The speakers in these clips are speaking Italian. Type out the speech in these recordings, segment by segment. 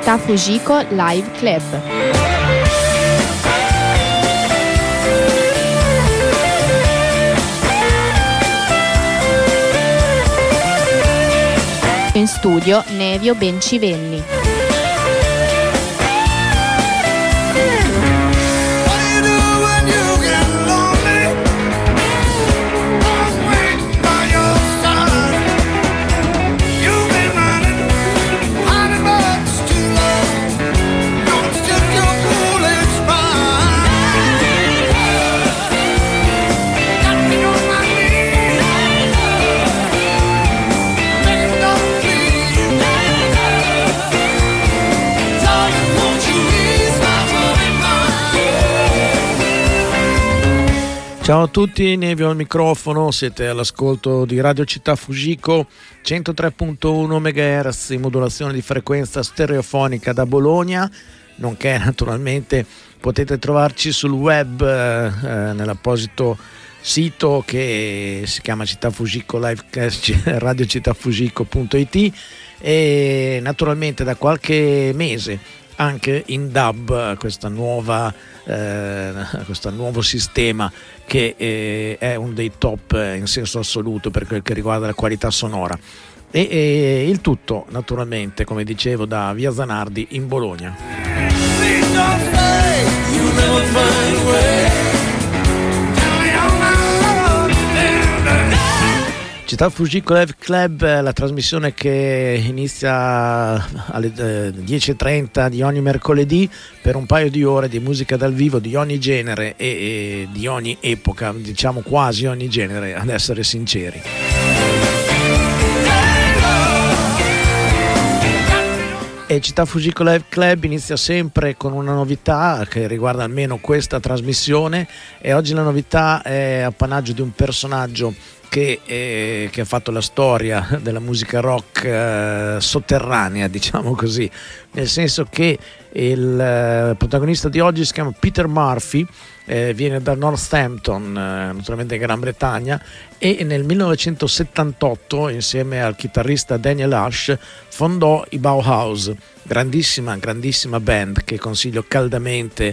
Città Fujiko Live Club. In studio Nevio Bencivenni. Ciao a tutti, Nevio al microfono, siete all'ascolto di Radio Città Fujiko 103.1 MHz in modulazione di frequenza stereofonica da Bologna, nonché naturalmente potete trovarci sul web nell'apposito sito che si chiama Città Fujiko Live, radiocittafujiko.it, e naturalmente da qualche mese anche in DAB, questo nuovo sistema che è uno dei top in senso assoluto per quel che riguarda la qualità sonora, e il tutto naturalmente, come dicevo, da Via Zanardi in Bologna. Città Fujiko Live Club, la trasmissione che inizia alle 10.30 di ogni mercoledì per un paio di ore di musica dal vivo di ogni genere e di ogni epoca, diciamo quasi ogni genere, ad essere sinceri. E Città Fujiko Live Club inizia sempre con una novità che riguarda almeno questa trasmissione, e oggi la novità è appannaggio di un personaggio che ha fatto la storia della musica rock sotterranea, diciamo così, nel senso che il protagonista di oggi si chiama Peter Murphy, viene da Northampton, naturalmente in Gran Bretagna, e nel 1978 insieme al chitarrista Daniel Ash fondò i Bauhaus, grandissima band che consiglio caldamente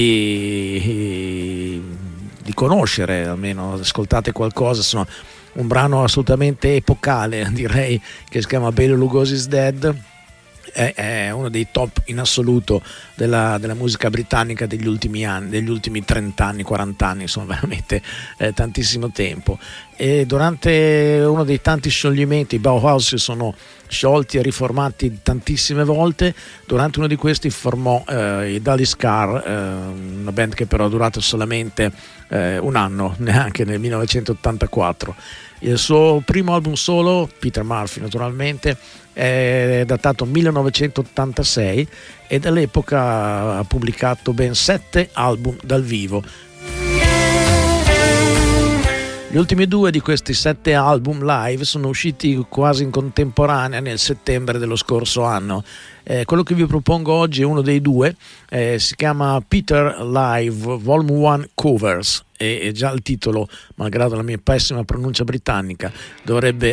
di conoscere, almeno ascoltate qualcosa. Sono un brano assolutamente epocale, direi, che si chiama Bela Lugosi's Dead. È uno dei top in assoluto della musica britannica degli ultimi anni, degli ultimi 30 anni, 40 anni, insomma veramente tantissimo tempo. E durante uno dei tanti scioglimenti i Bauhaus si sono sciolti e riformati tantissime volte. Durante uno di questi formò i Dully Scar, una band che però è durata solamente un anno, neanche, nel 1984. Il suo primo album solo, Peter Murphy naturalmente, è datato 1986 e dall'epoca ha pubblicato ben 7 album dal vivo. Gli ultimi 2 di questi 7 album live sono usciti quasi in contemporanea nel settembre dello scorso anno. Quello che vi propongo oggi è uno dei 2, si chiama Peter Live Volume 1 Covers, e già il titolo, malgrado la mia pessima pronuncia britannica, dovrebbe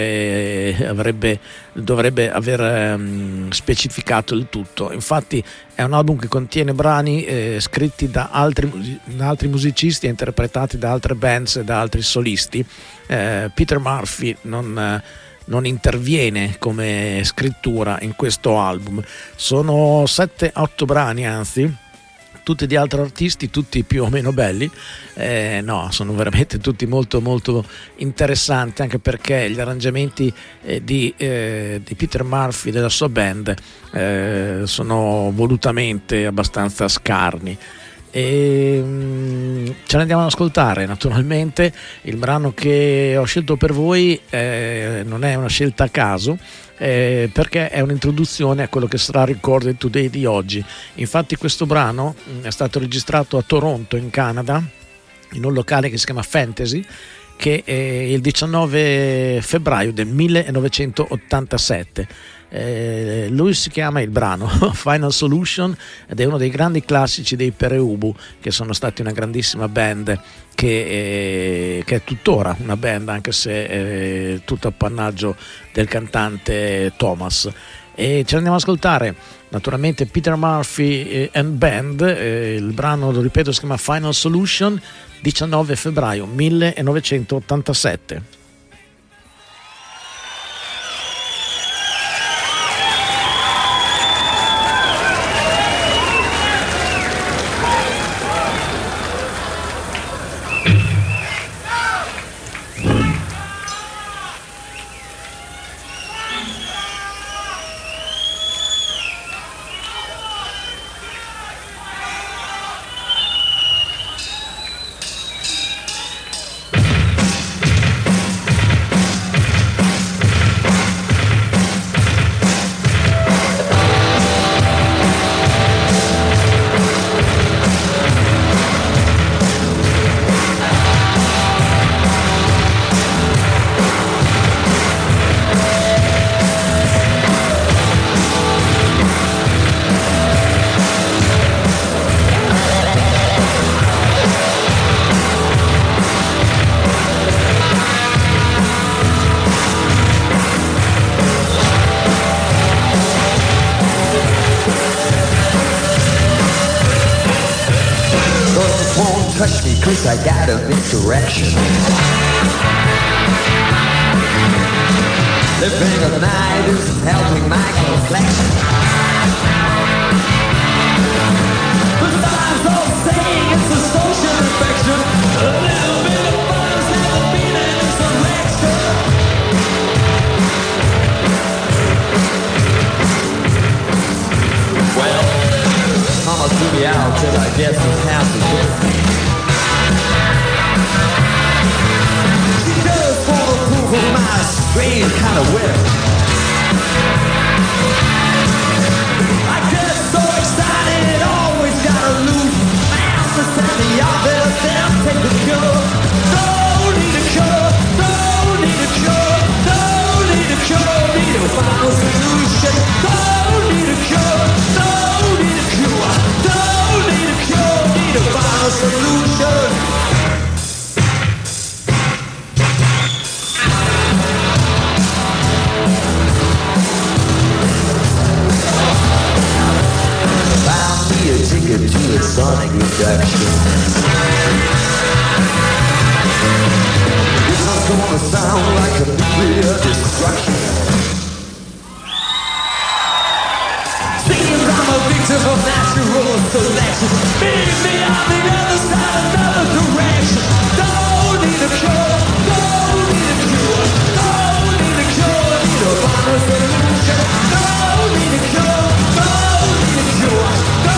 aver specificato il tutto. Infatti è un album che contiene brani scritti da altri musicisti e interpretati da altre bands e da altri solisti. Peter Murphy non interviene come scrittura in questo album. Sono 7-8 brani, anzi tutti di altri artisti, tutti più o meno belli. Sono veramente tutti molto molto interessanti, anche perché gli arrangiamenti di Peter Murphy, della sua band, sono volutamente abbastanza scarni. E ce ne andiamo ad ascoltare. Naturalmente il brano che ho scelto per voi non è una scelta a caso, perché è un'introduzione a quello che sarà Recorded Today di oggi. Infatti questo brano è stato registrato a Toronto, in Canada, in un locale che si chiama Fantasy, che è il 19 febbraio del 1987. Lui si chiama, il brano, Final Solution, ed è uno dei grandi classici dei Pereubu, che sono stati una grandissima band che è tuttora una band, anche se è tutto appannaggio del cantante Thomas. E ci andiamo ad ascoltare naturalmente Peter Murphy and Band, il brano, lo ripeto, si chiama Final Solution, 19 febbraio 1987. Touch me, cause I got a misdirection. Living at night isn't helping my complexion. The signs all saying it's a social infection. A little bit of fun's never been an insurrection. Well, Mama threw me out till I guess it's half the difference. My strange kind of whip. I get so excited, always gotta lose. Man, to send the office, then take the cure. Don't need a cure, don't need a cure, don't need a cure, need a final solution. Don't need a cure, don't need a cure, don't need a cure, need a final solution. Ticket to a sonic reduction. It's not gonna sound like a nuclear destruction. Seems I'm a victim of natural selection. Maybe I'm the other side, another direction. Don't need a cure, don't need a cure, don't need a cure, need a final solution. Don't need a cure, don't need a cure.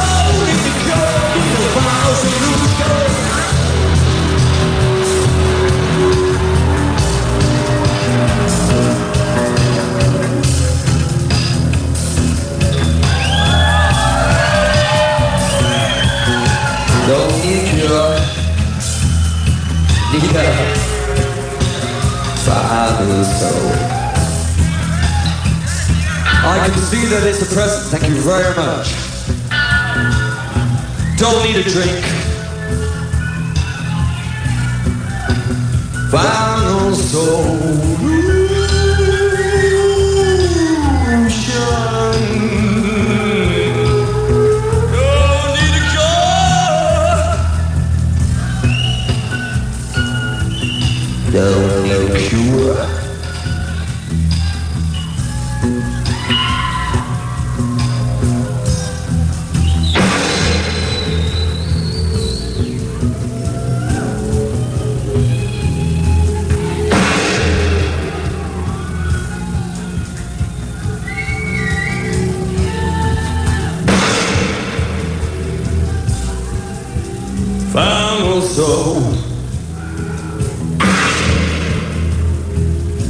Don't need a cure, need a final soul. I can see that it's a present, thank you very much. Don't need a drink. Final solution. Don't need a cure. Don't need a cure. Final soul.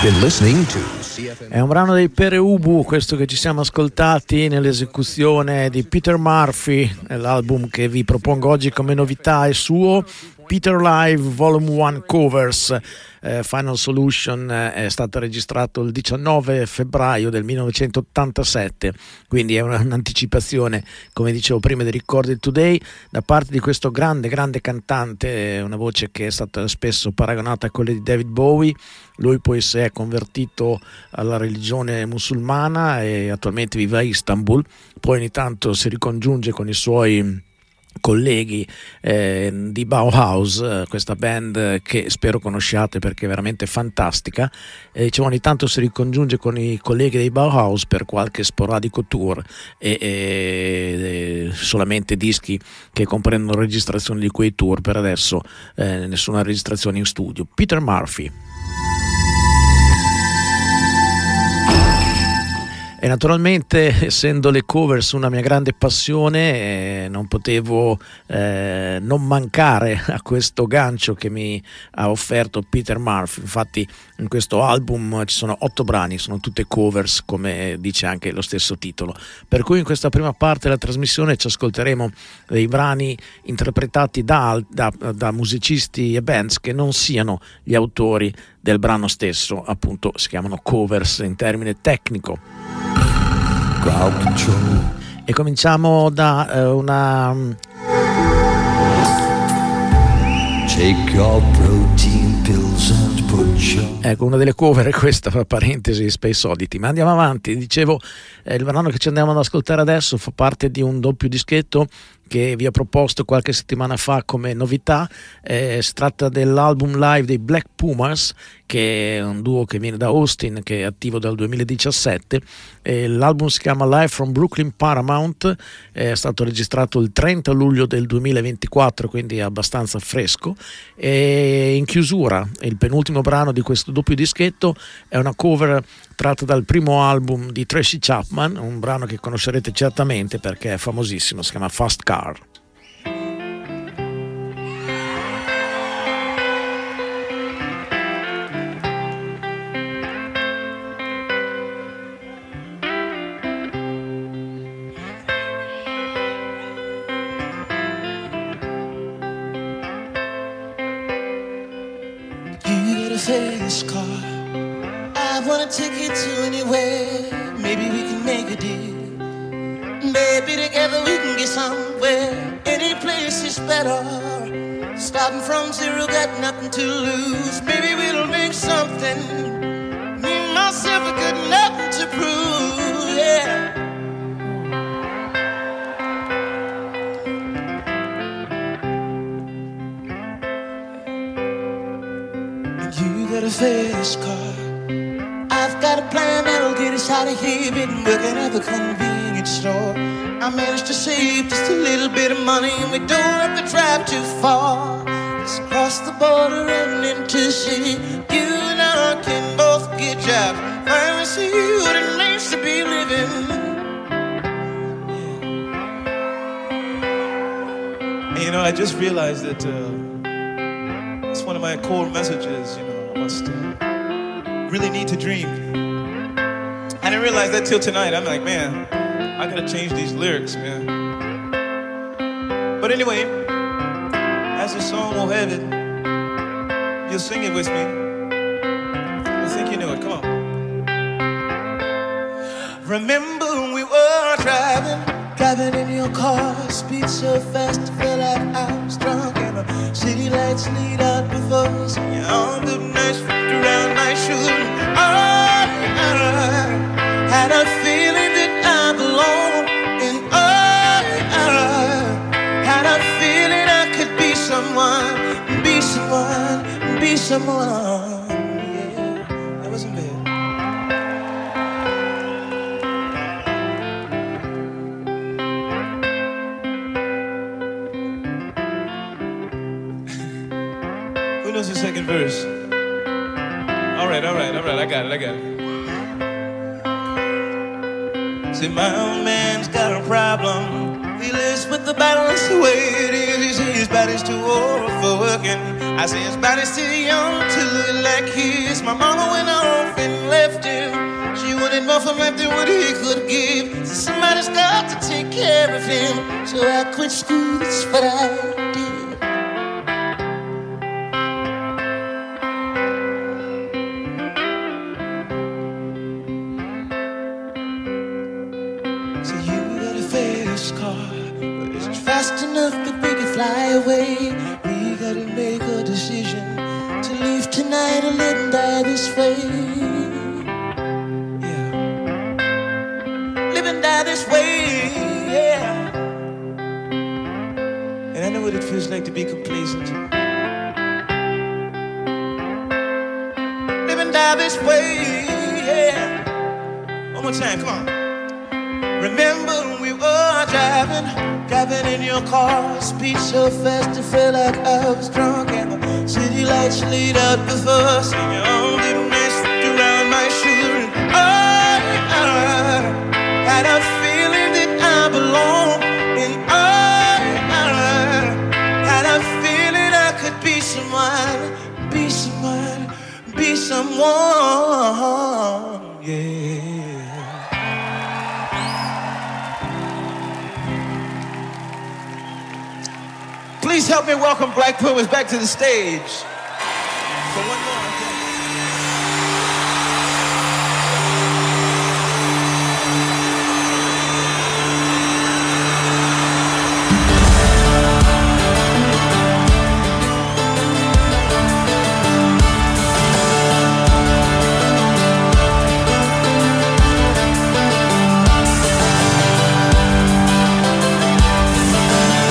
Been listening to CFM. È un brano dei Pere Ubu, questo che ci siamo ascoltati nell'esecuzione di Peter Murphy. L'album che vi propongo oggi come novità è suo, Peter Live Volume 1 Covers. Final Solution è stato registrato il 19 febbraio del 1987, quindi è un'anticipazione, come dicevo prima, dei Recorded Today da parte di questo grande cantante, una voce che è stata spesso paragonata a quella di David Bowie. Lui poi si è convertito alla religione musulmana e attualmente vive a Istanbul, poi ogni tanto si ricongiunge con i suoi colleghi di Bauhaus, questa band che spero conosciate perché è veramente fantastica. Ogni tanto si ricongiunge con i colleghi dei Bauhaus per qualche sporadico tour e solamente dischi che comprendono registrazioni di quei tour. Per adesso nessuna registrazione in studio. Peter Murphy. E naturalmente, essendo le covers una mia grande passione, non potevo non mancare a questo gancio che mi ha offerto Peter Murphy. Infatti in questo album ci sono 8 brani, sono tutte covers, come dice anche lo stesso titolo. Per cui in questa prima parte della trasmissione ci ascolteremo dei brani interpretati da musicisti e bands che non siano gli autori del brano stesso, appunto si chiamano covers in termine tecnico. Crowd control. E cominciamo da una Take your protein pills and put your... Ecco, una delle cover è questa, fra parentesi, Space Oddity. Ma andiamo avanti. Dicevo, il brano che ci andiamo ad ascoltare adesso fa parte di un doppio dischetto che vi ho proposto qualche settimana fa come novità. Si tratta dell'album live dei Black Pumas, che è un duo che viene da Austin, che è attivo dal 2017. L'album si chiama Live from Brooklyn Paramount, è stato registrato il 30 luglio del 2024, quindi è abbastanza fresco. E in chiusura, il penultimo brano di questo doppio dischetto è una cover tratta dal primo album di Tracy Chapman, un brano che conoscerete certamente perché è famosissimo, si chiama Fast Car. Fast car. I wanna take you to anywhere. Maybe we can make a deal. Maybe together we can get somewhere. Any place is better. Starting from zero, got nothing to lose. Maybe we'll make something. Me and myself, I got nothing to prove. Yeah. You got a fast car. I've got a plan that'll get us out of here. Been working at the convenience store. I managed to save just a little bit of money, and we don't have to drive too far. Just cross the border and into city. You and I can both get jobs. Finally see what it means to be living. And you know, I just realized that it's one of my core messages. You know, I must really need to dream. I didn't realize that till tonight. I'm like, man, I gotta change these lyrics, man. But anyway, as the song will have it, you'll sing it with me. I think you know it. Come on. Remember when we were driving in your car, speed so fast, I felt like I was drunk, and the city lights lead out before us. Your arm looked nice, wrapped around my shoulder. I had a feeling that I belonged, and I had a feeling I could be someone, be someone, be someone. Yeah, that wasn't bad. Who knows the second verse? All right, I got it. See, my old man's got a problem. He lives with the balance the way it is. He says he's body's too old for working. I say his body's too young to look like his. My mama went off and left him. She wanted more from life than what he could give. So somebody's got to take care of him. So I quit school, that's what I did. So you got a fast car, but is it fast enough that we can fly away? We gotta make a decision to leave tonight or let him die this way. Die this way, yeah. And I know what it feels like to be complacent. Live and die this way, yeah. One more time, come on. Remember when we were driving in your car, speed so fast it felt like I was drunk, and the city lights laid out before us, and your arm didn't mess around my shoulder. Had a feeling that I belong, and I had a feeling I could be someone, be someone, be someone, yeah. Please help me welcome Black Pumas back to the stage. For one more.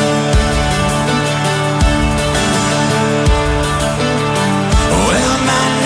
Well, my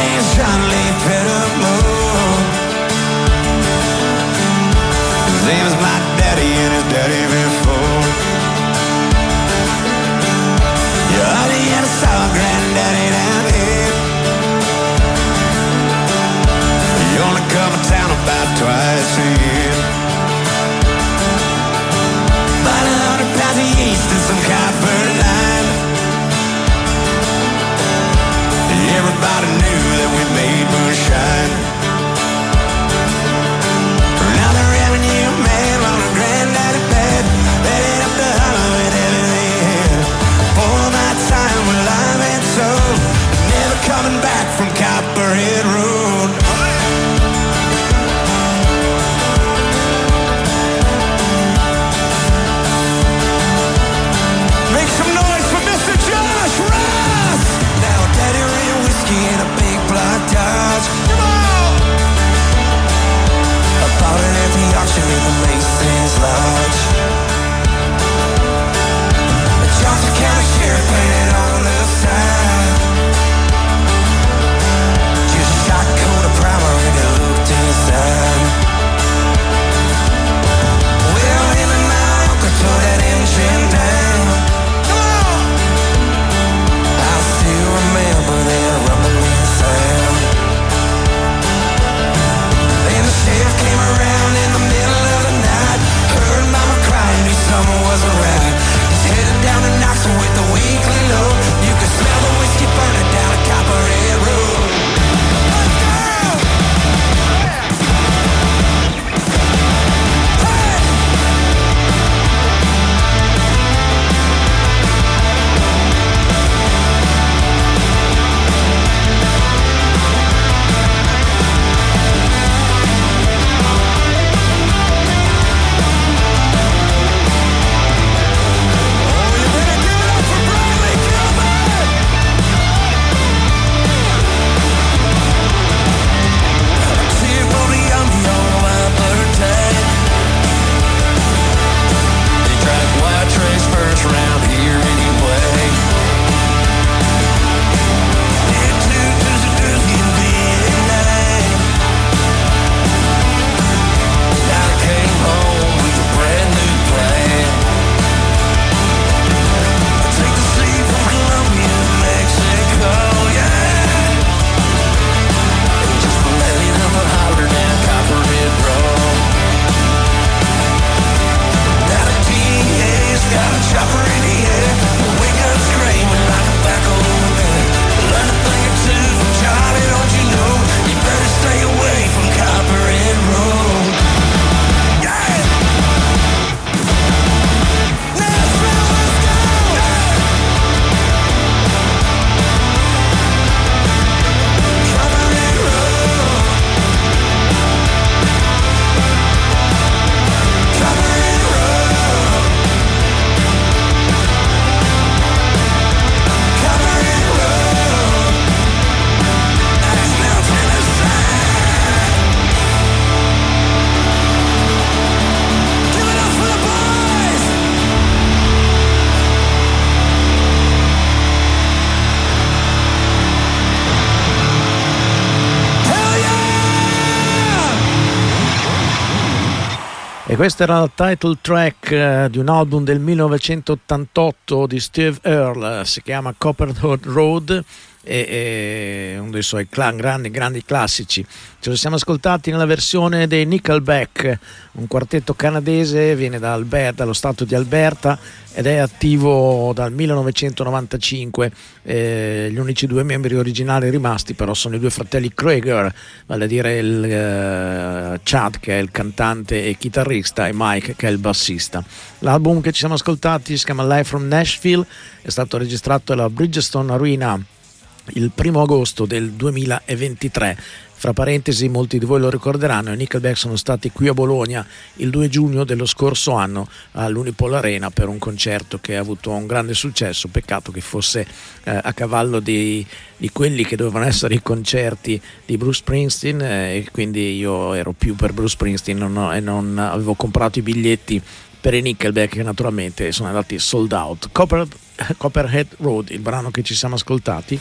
E questo era il title track di un album del 1988 di Steve Earle, si chiama Copperhead Road, e uno dei suoi grandi classici. Ce lo siamo ascoltati nella versione dei Nickelback, un quartetto canadese, viene dallo stato di Alberta ed è attivo dal 1995. Gli unici due membri originali rimasti però sono i due fratelli Krieger, vale a dire il Chad che è il cantante e chitarrista e Mike che è il bassista. L'album che ci siamo ascoltati si chiama Live from Nashville, è stato registrato alla Bridgestone Arena il 1 agosto del 2023. Fra parentesi, molti di voi lo ricorderanno, i Nickelback sono stati qui a Bologna il 2 giugno dello scorso anno all'Unipol Arena per un concerto che ha avuto un grande successo. Peccato che fosse a cavallo di quelli che dovevano essere i concerti di Bruce Springsteen, e quindi io ero più per Bruce Springsteen e non avevo comprato i biglietti per i Nickelback, che naturalmente sono andati sold out. Copperhead Road, il brano che ci siamo ascoltati.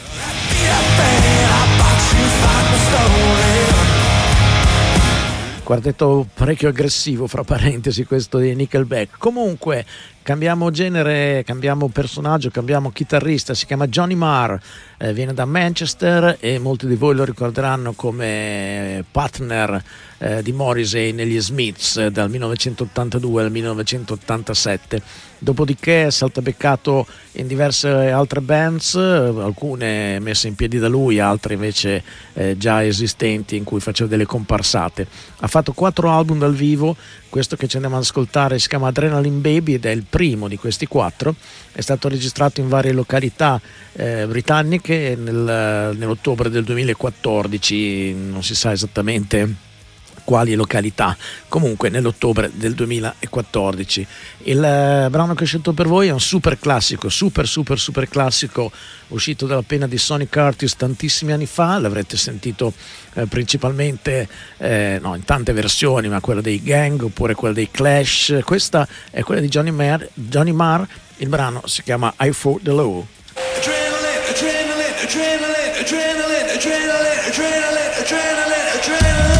Quartetto parecchio aggressivo, fra parentesi, questo di Nickelback. Comunque cambiamo genere, cambiamo personaggio, cambiamo chitarrista. Si chiama Johnny Marr, viene da Manchester e molti di voi lo ricorderanno come partner di Morrissey negli Smiths dal 1982 al 1987. Dopodiché è saltabeccato in diverse altre bands, alcune messe in piedi da lui, altre invece già esistenti in cui faceva delle comparsate. Ha fatto 4 album dal vivo, questo che ci andiamo ad ascoltare si chiama Adrenaline Baby ed è il primo di questi 4. È stato registrato in varie località britanniche nell'ottobre del 2014, non si sa esattamente quali località, comunque nell'ottobre del 2014. Il brano che ho scelto per voi è un super classico, super classico, uscito dalla penna di Sonic Artist tantissimi anni fa. L'avrete sentito principalmente in tante versioni, ma quella dei Gang oppure quella dei Clash. Questa è quella di Johnny Marr. Il brano si chiama I Fought the Law. Adrenaline, adrenaline, adrenaline, adrenaline, adrenaline, adrenaline, adrenaline, adrenaline.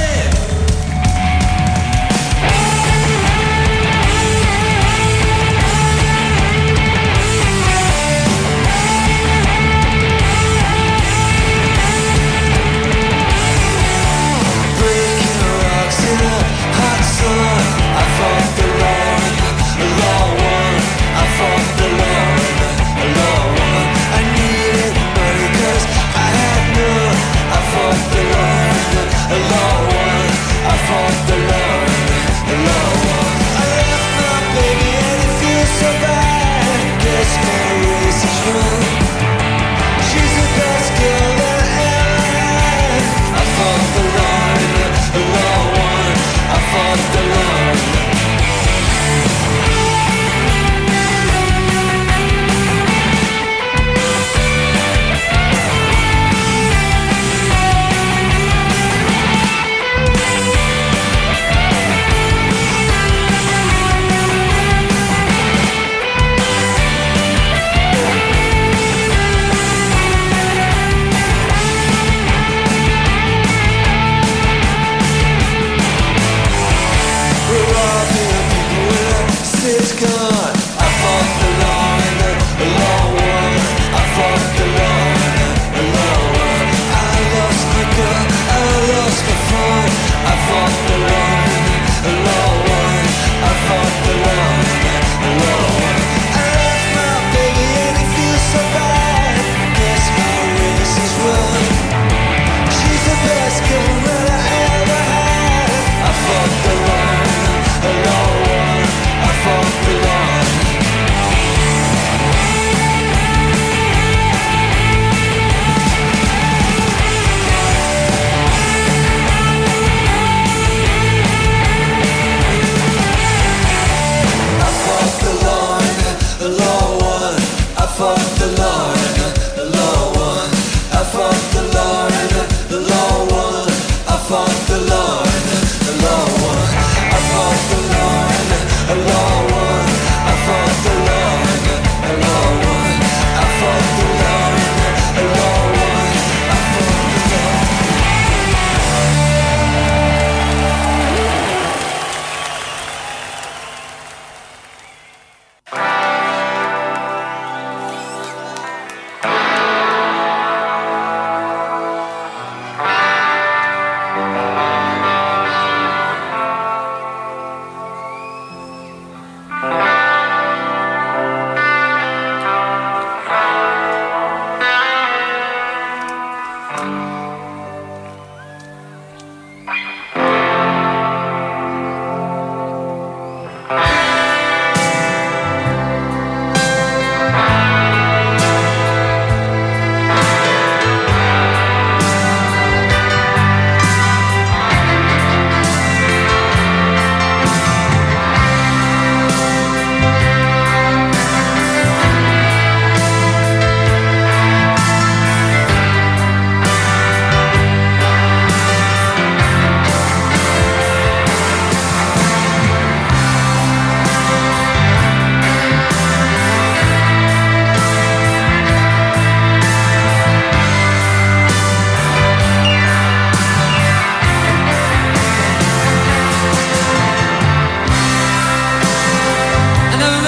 Law one, I fought the law one.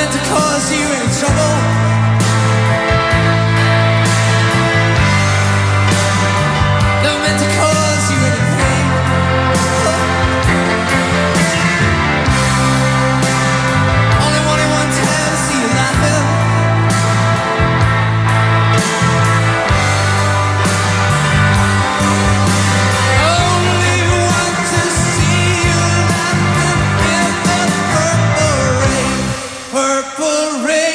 meant to cause you any trouble. Never meant to cause you any pain. Only wanted one time to see you laughing. Only want to see you laughing in the purple rain. Purple rain.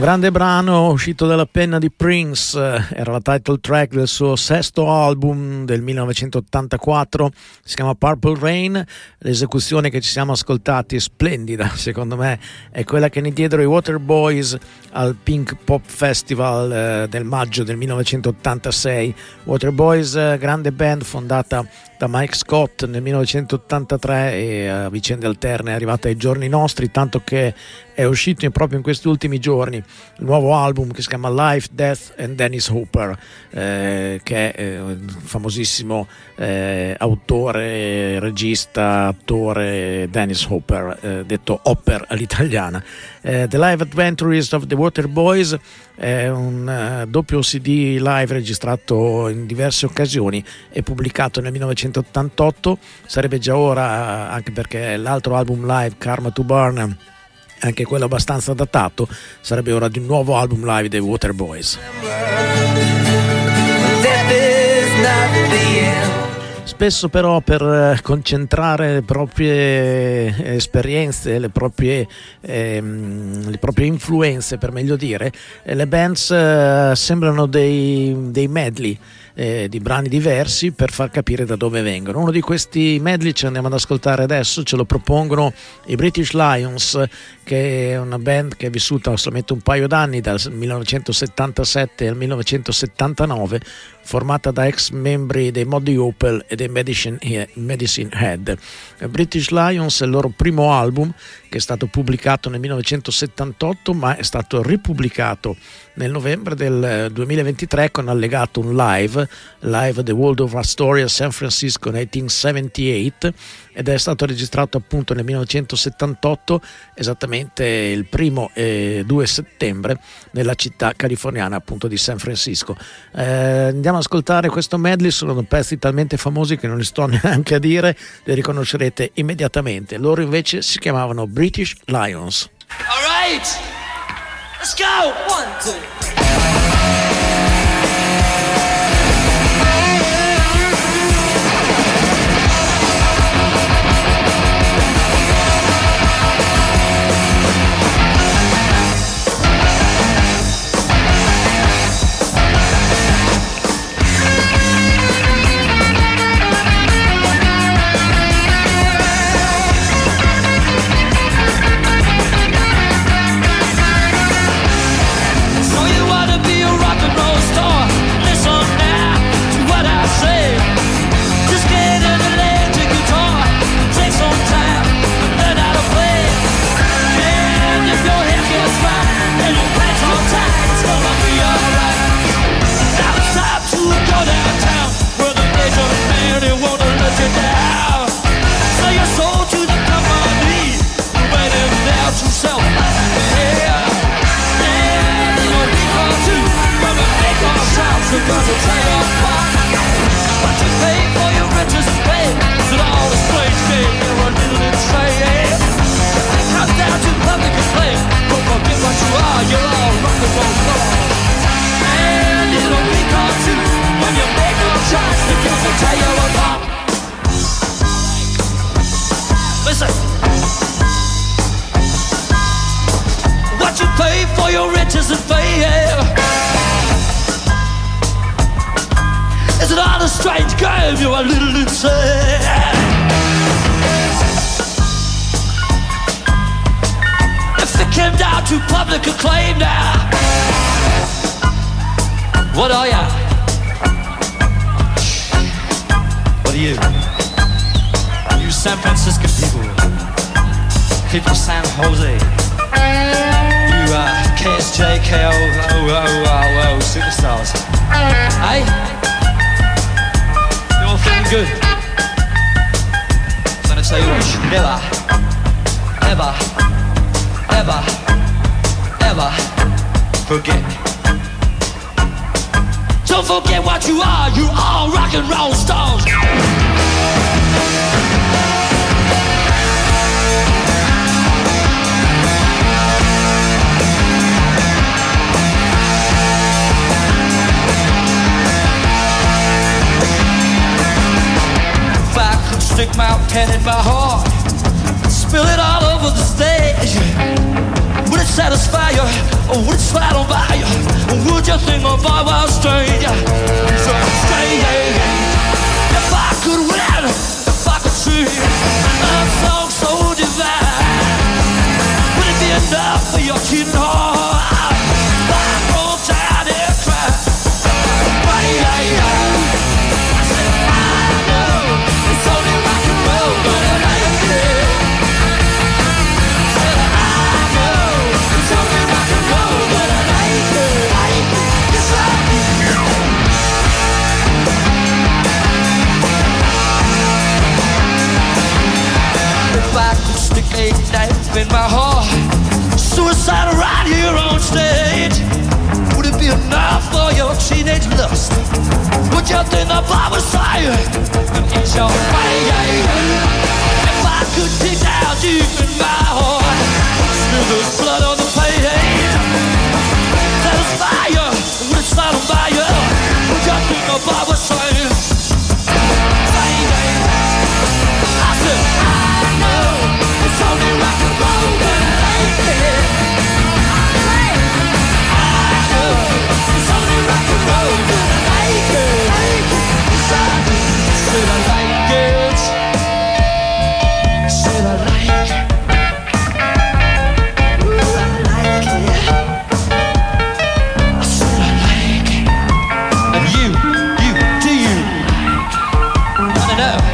grande brano uscito dalla penna di Prince, era la title track del suo sesto album del 1984, si chiama Purple Rain. L'esecuzione che ci siamo ascoltati è splendida, secondo me è quella che ne diedero i Waterboys al Pink Pop Festival del maggio del 1986. Waterboys, grande band fondata da Mike Scott nel 1983 e a vicende alterne è arrivata ai giorni nostri, tanto che è uscito proprio in questi ultimi giorni il nuovo album che si chiama Life, Death and Dennis Hopper, che è un famosissimo autore, regista, attore Dennis Hopper, detto Hopper all'italiana. The Live Adventures of the Waterboys è un doppio CD live registrato in diverse occasioni e pubblicato nel 1988. Sarebbe già ora, anche perché l'altro album live, Karma to Burn, anche quello abbastanza datato, sarebbe ora di un nuovo album live dei Waterboys. Spesso però per concentrare le proprie esperienze, le proprie influenze, per meglio dire, le bands sembrano dei medley di brani diversi per far capire da dove vengono. Uno di questi medley ci andiamo ad ascoltare adesso, ce lo propongono i British Lions, che è una band che è vissuta solamente un paio d'anni, dal 1977 al 1979, formata da ex membri dei Muddy Opal e dei Medicine Head. British Lions è il loro primo album, che è stato pubblicato nel 1978 ma è stato ripubblicato nel novembre del 2023 con allegato un live The World of Astoria San Francisco 1978, ed è stato registrato appunto nel 1978, esattamente il 1 e 2 settembre nella città californiana appunto di San Francisco. Andiamo ad ascoltare questo medley, sono pezzi talmente famosi che non li sto neanche a dire, li riconoscerete immediatamente. Loro invece si chiamavano British Lions. All right, let's go. 1, 2. Don't forget what you are rock and roll stars. If I could stick my pen in my heart and spill it all over the stage, would it satisfy you? would it slide on by you? Would you think my boy was strange? So strange. If I could win, if I could see a song so divine, would it be enough for your cheating heart? Back on time and cry. I said I know it's only rock and roll, but I like it. I said I know it's only rock and roll, but I like it. Yes, I do. If I could stick a knife in my heart, suicide right here on stage, would it be enough for your teenage lust? Would you think the bar was fire and eat your fire? If I could dig down deep in my heart, spill the blood on the page, that is fire, would it slide on by you? Would you think the bar was fire? I said I know it's only rock and roll, but I like it. I know it's only rock and roll, but I like it. Said I like it. Said I like it. Ooh, I like it. I said I like it. And you, do you? I don't know.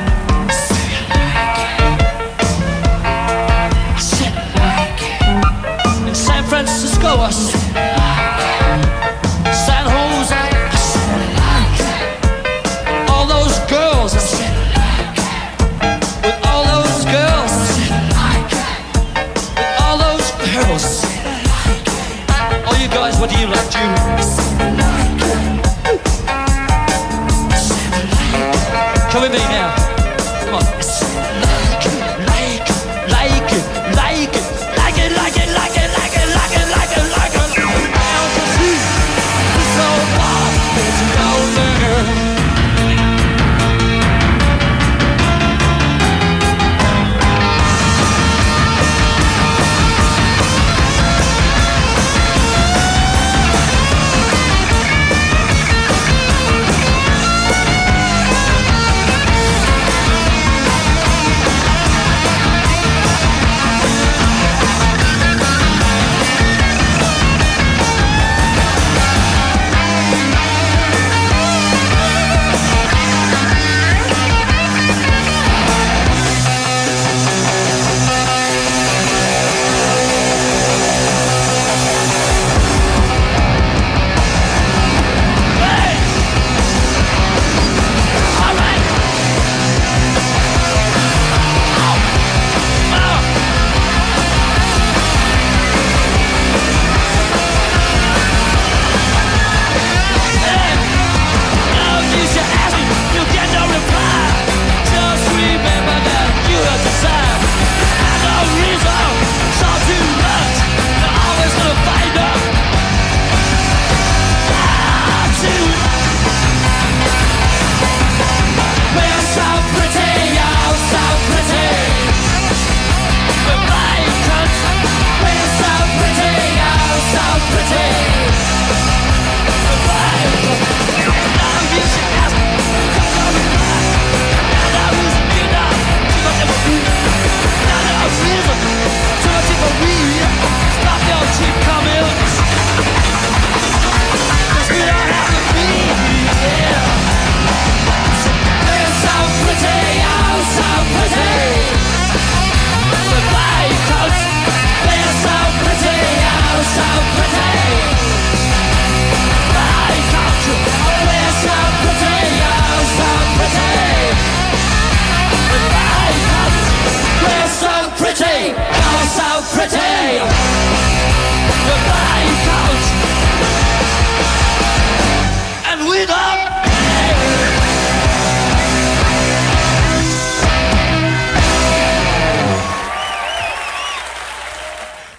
San Francisco, I said San Jose, I said all those girls, I said with all those girls, with all those girls. All you guys, what do you like, come with me now. Come on. Like it. Like it. Like it. Like it. Like it. Like it. Like it. Like it. Like it. Like it. So far, it's no longer.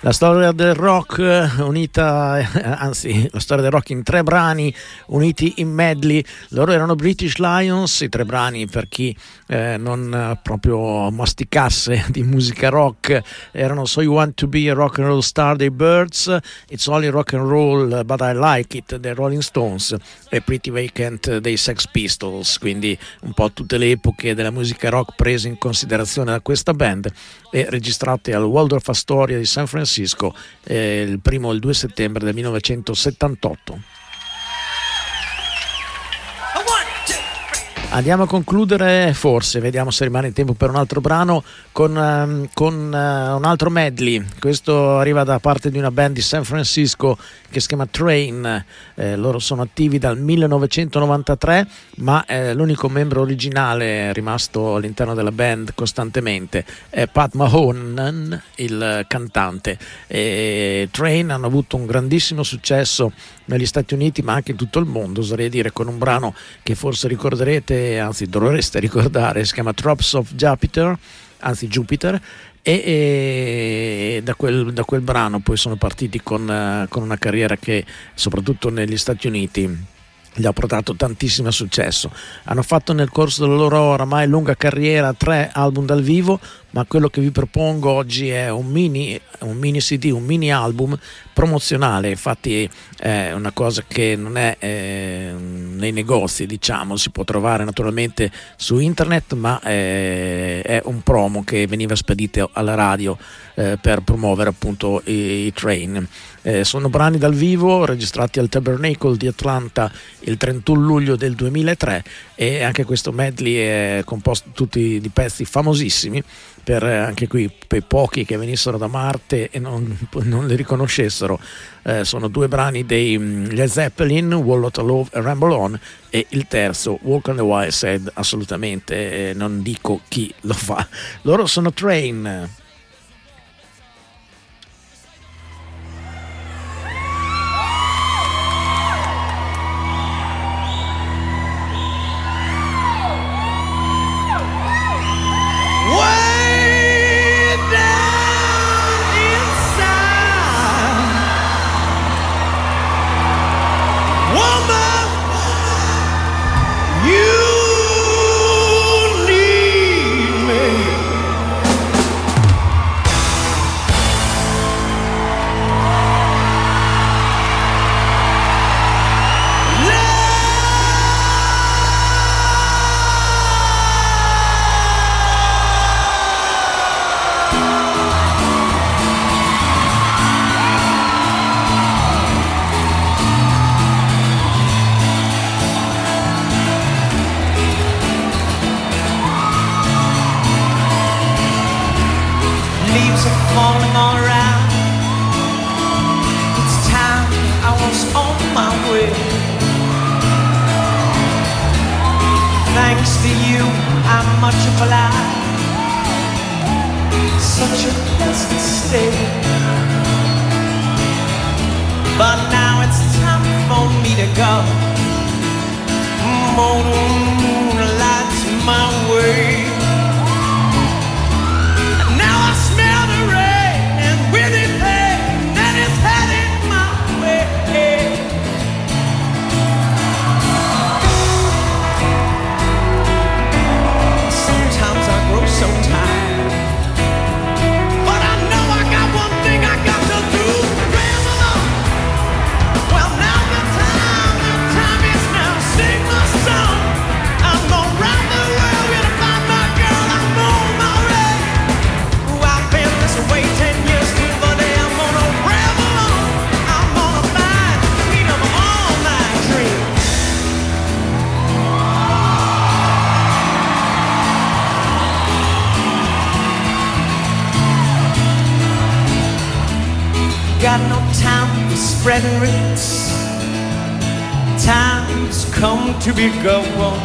La storia del rock unita, anzi la storia del rock in 3 brani uniti in medley. Loro erano British Lions, i 3 brani per chi non proprio masticasse di musica rock erano So You Want to Be a Rock and Roll Star dei Birds, It's Only Rock and Roll But I Like It dei Rolling Stones e Pretty Vacant dei Sex Pistols, quindi un po' tutte le epoche della musica rock prese in considerazione da questa band e registrate al Waldorf Astoria di San Francisco il 2 settembre del 1978. Andiamo a concludere, forse, vediamo se rimane in tempo per un altro brano, con un altro medley. Questo arriva da parte di una band di San Francisco che si chiama Train. Loro sono attivi dal 1993, ma l'unico membro originale rimasto all'interno della band costantemente è Pat Mahonen, il cantante. Train hanno avuto un grandissimo successo negli Stati Uniti, ma anche in tutto il mondo, oserei dire, con un brano che forse ricorderete, anzi dovreste ricordare, si chiama Drops of Jupiter, e da quel brano poi sono partiti con una carriera che soprattutto negli Stati Uniti gli ha portato tantissimo successo. Hanno fatto nel corso della loro oramai lunga carriera 3 album dal vivo, ma quello che vi propongo oggi è un mini CD, un mini album promozionale. Infatti è una cosa che non è nei negozi, diciamo, si può trovare naturalmente su internet, ma è un promo che veniva spedito alla radio per promuovere appunto i Train. Sono brani dal vivo registrati al Tabernacle di Atlanta il 31 luglio del 2003 e anche questo medley è composto tutti di pezzi famosissimi, per anche qui per pochi che venissero da Marte e non li riconoscessero. Sono 2 brani dei Led Zeppelin, Wall of Love e Ramble On, e il terzo Walk on the Wild Side, assolutamente non dico chi lo fa. Loro sono Train. Got no time for spreading roots. Time's come to be going.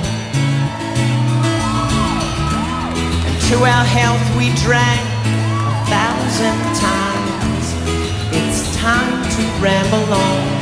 And to our health we drank 1,000 times. It's time to ramble on.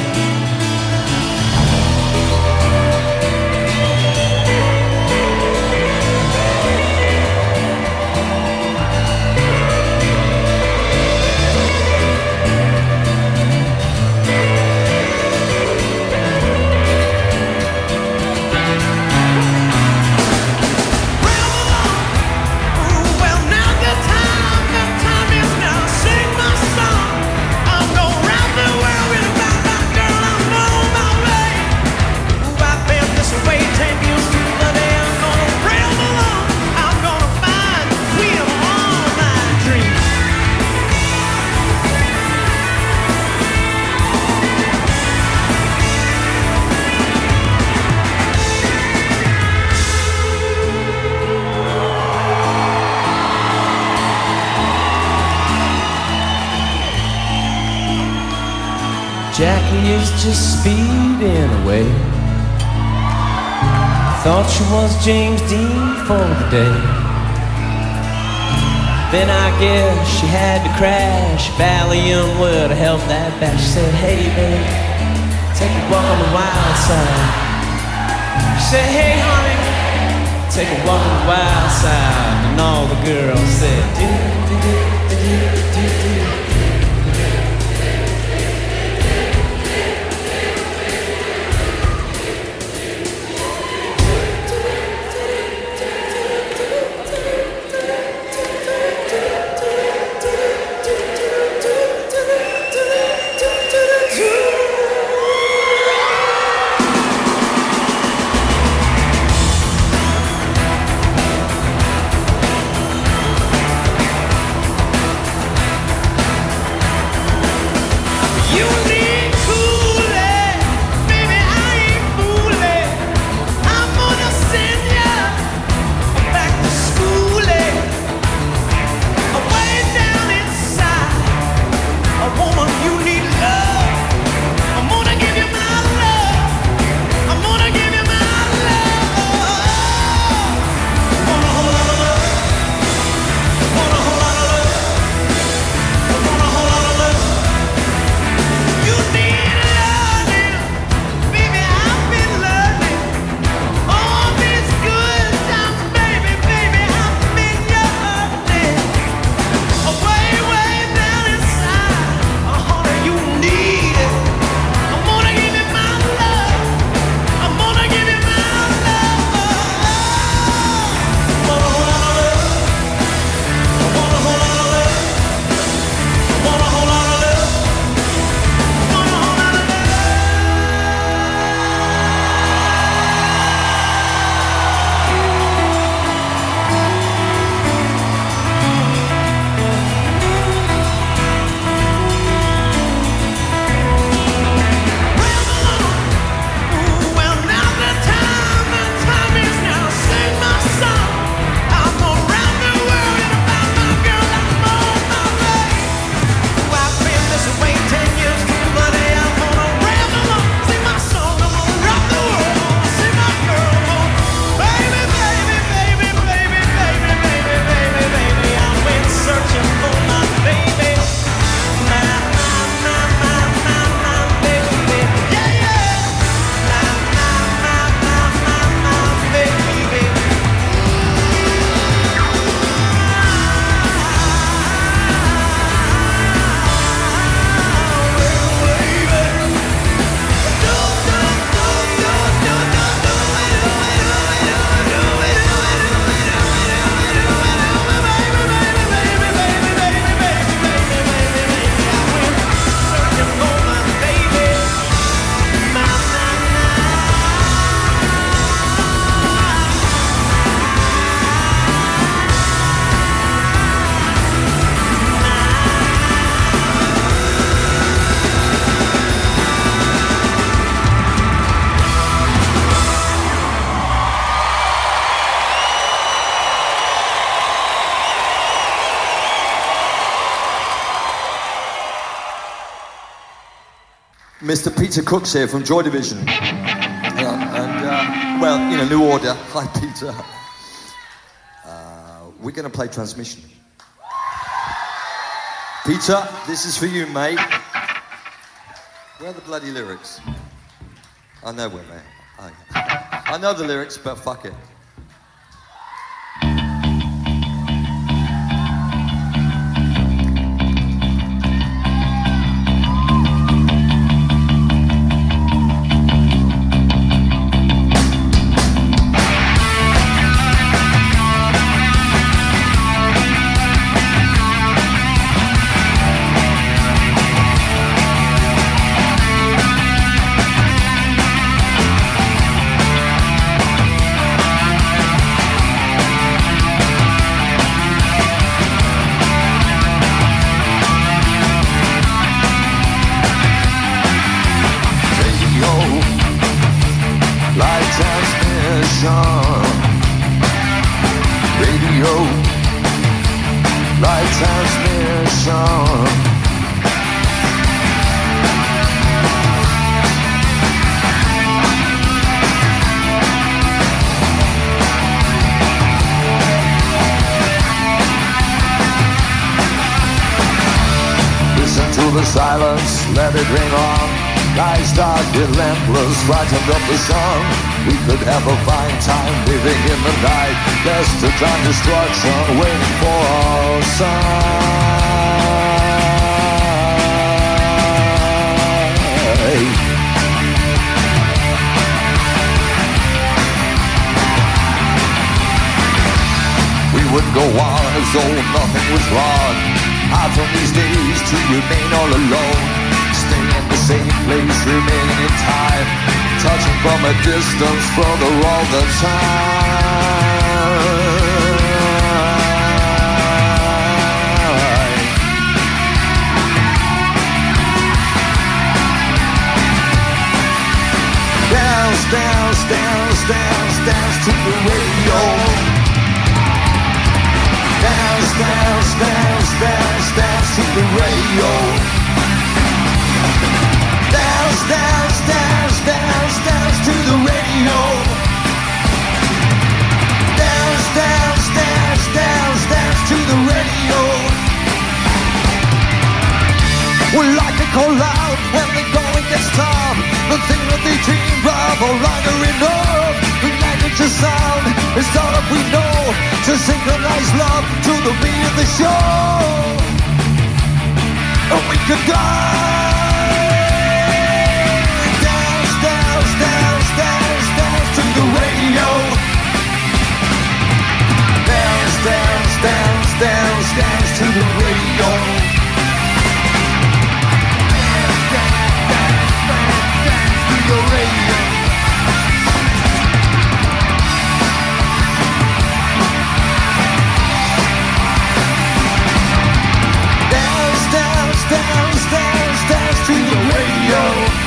he is just speeding away. Thought she was James Dean for the day. Then I guess she had to crash. Valium would have helped that back. She said, hey babe, take a walk on the wild side. She said, hey honey, take a walk on the wild side. And all the girls said, do, do, do, do, do, do. Mr. Peter Cooks here from Joy Division. Well, you know, New Order. Hi, Peter. We're going to play Transmission. Peter, this is for you, mate. Where are the bloody lyrics? I know where, mate. I know the lyrics, but fuck it. transmission. the silence, let it ring on. Nights dark, relentless, frightened of the sun. We could have a fine time living in the night, destined on destruction, waiting for our sign. We would go on as though nothing was wrong. Hard from these days to remain all alone. Stay in the same place, remain in time. Touching from a distance, further all the time. Dance, dance, dance, dance, dance to the radio. Dance, dance, dance, dance, dance to the radio. Dance, dance, dance, dance, dance to the radio. Dance, dance, dance, dance, dance to the radio. We like to call out when the going gets tough. The thing that they dream of, or rather enough. We like it to sound, it's all that we know. To synchronize love to the beat of the show. And we could dance, dance, dance, dance, dance to the radio. Dance, dance, dance, dance, dance to the radio. Dance, dance, dance, dance, dance to the radio. Dance, dance, dance, dance to the radio.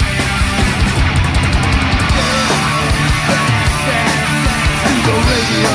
Dance, dance, dance to the radio.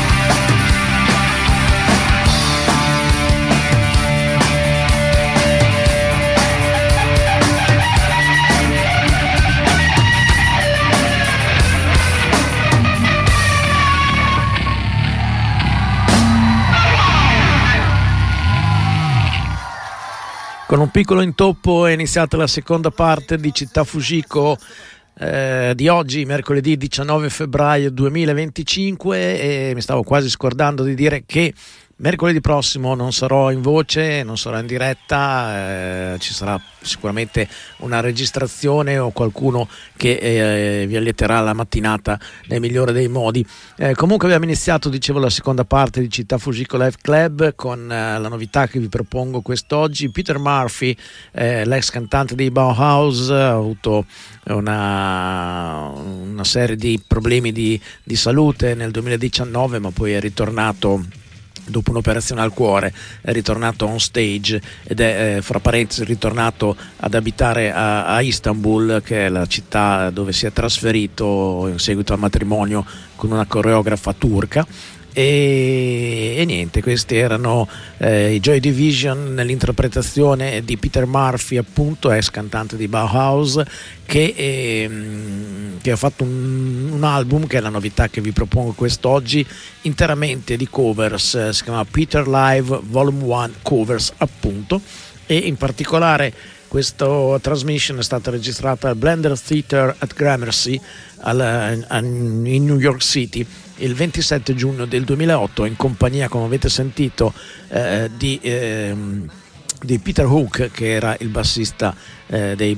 Con un piccolo intoppo è iniziata la seconda parte di Città Fujiko di oggi, mercoledì 19 febbraio 2025, e mi stavo quasi scordando di dire che mercoledì prossimo non sarò in voce, non sarò in diretta, ci sarà sicuramente una registrazione o qualcuno che vi allieterà la mattinata nel migliore dei modi. Comunque abbiamo iniziato, dicevo, la seconda parte di Città Fujiko Live Club con la novità che vi propongo quest'oggi. Peter Murphy, l'ex cantante dei Bauhaus, ha avuto una serie di problemi di salute nel 2019, ma poi è ritornato dopo un'operazione al cuore, è ritornato on stage ed è fra parentesi ritornato ad abitare a Istanbul, che è la città dove si è trasferito in seguito al matrimonio con una coreografa turca. E niente, questi erano i Joy Division nell'interpretazione di Peter Murphy, appunto ex cantante di Bauhaus, che ha fatto un album, che è la novità che vi propongo quest'oggi, interamente di covers. Si chiama Peter Live Volume 1 Covers, appunto, e in particolare questa trasmission è stata registrata al Blender Theatre at Gramercy in New York City il 27 giugno del 2008, in compagnia, come avete sentito, di Peter Hook, che era il bassista dei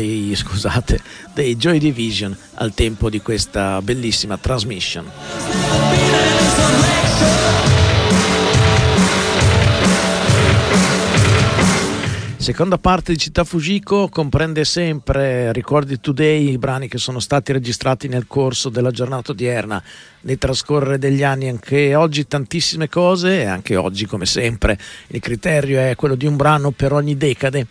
Joy Division al tempo di questa bellissima trasmission. Seconda parte di Città Fujiko comprende sempre Ricordi Today, i brani che sono stati registrati nel corso della giornata odierna, nel trascorrere degli anni. Anche oggi tantissime cose, e anche oggi, come sempre, il criterio è quello di un brano per ogni decade.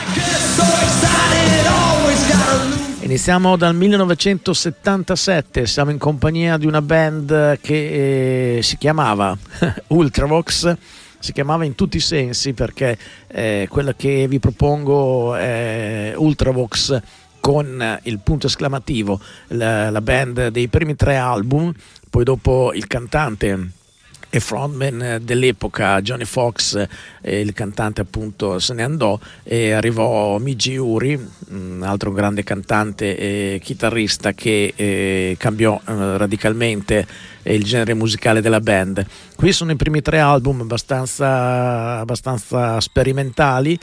Iniziamo dal 1977, siamo in compagnia di una band che si chiamava Ultravox. Si chiamava in tutti i sensi, perché quella che vi propongo è Ultravox con il punto esclamativo, la band dei primi 3 album. Poi dopo il cantante e frontman dell'epoca. Johnny Fox, il cantante appunto, se ne andò e arrivò Miji Uri, un altro grande cantante e chitarrista che cambiò radicalmente il genere musicale della band. Qui sono i primi 3 album abbastanza sperimentali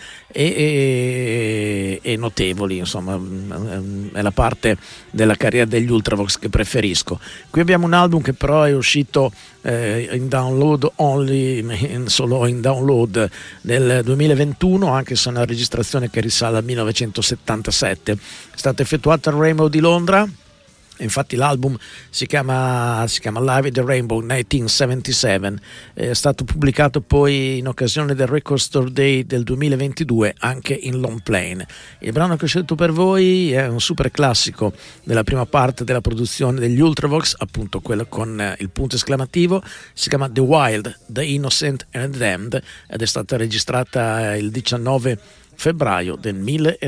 e notevoli, insomma è la parte della carriera degli Ultravox che preferisco. Qui abbiamo un album che però è uscito in download solo in download nel 2021, anche se è una registrazione che risale al 1977. È stata effettuata al Rainbow di Londra. Infatti l'album si chiama Live at the Rainbow 1977, è stato pubblicato poi in occasione del Record Store Day del 2022 anche in long plane. Il brano che ho scelto per voi è un super classico della prima parte della produzione degli Ultravox, appunto quello con il punto esclamativo. Si chiama The Wild, The Innocent and the Damned ed è stata registrata il 19 febbraio del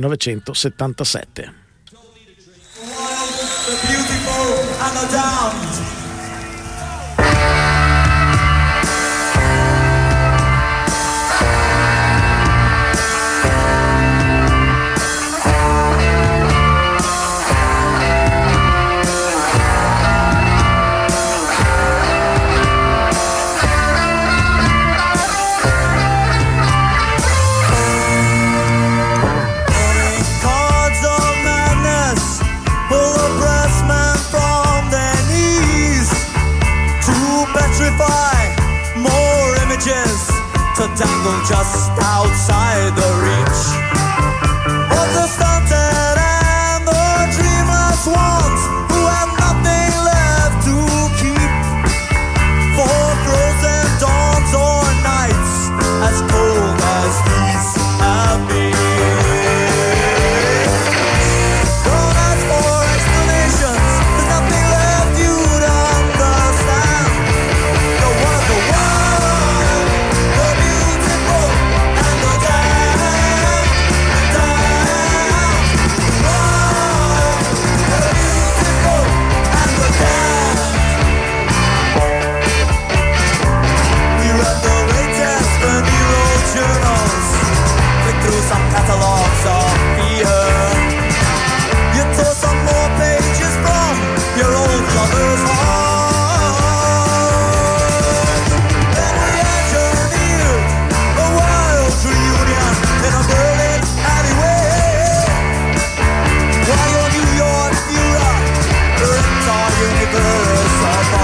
1977. The beautiful and the damned. To dangle just outside the reach of the stunted and the dreamless ones who have nothing left to keep for frozen dawns or nights as cold as these have been. Don't ask for explanations, there's nothing left you'd understand. The one of the wild, the beautiful and the damned, wild, the beautiful and the damned. We read the latest Venero journals, click through some catalogs of fear. You tore some more pages from your old lover's heart. Then we engineered a wild reunion in a Berlin alleyway, while your New York Führer ripped our universe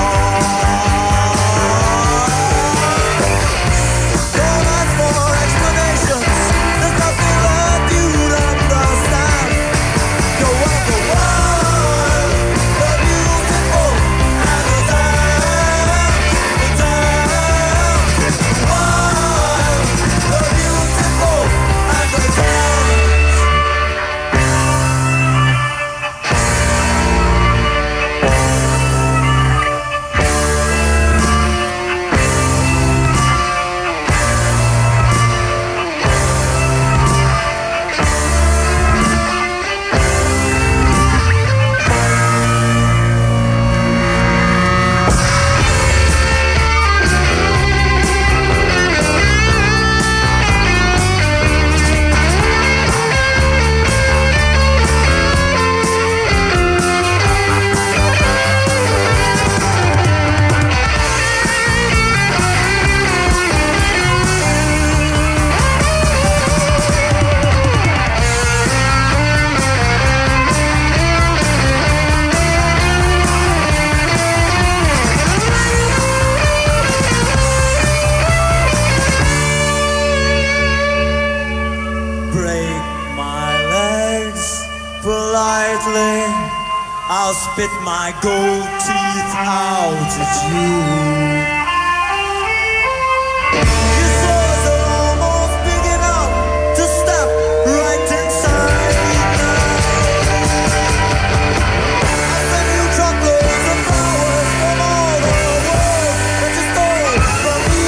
apart. Don't ask for explanations, there's nothing left you'd understand. You're one of the wild, the beautiful and the damned, wild, the beautiful and the damned. Break my legs politely, I'll spit my gold teeth out at you. Your claws are almost big enough to step right inside now. I'll send you truckloads of flowers from all the world that you stole from me.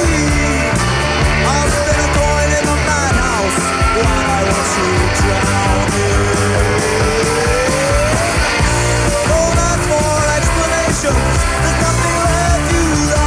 I'll spin a coin in the madhouse while I watch you drowning. Don't ask for explanations, there's nothing left you'd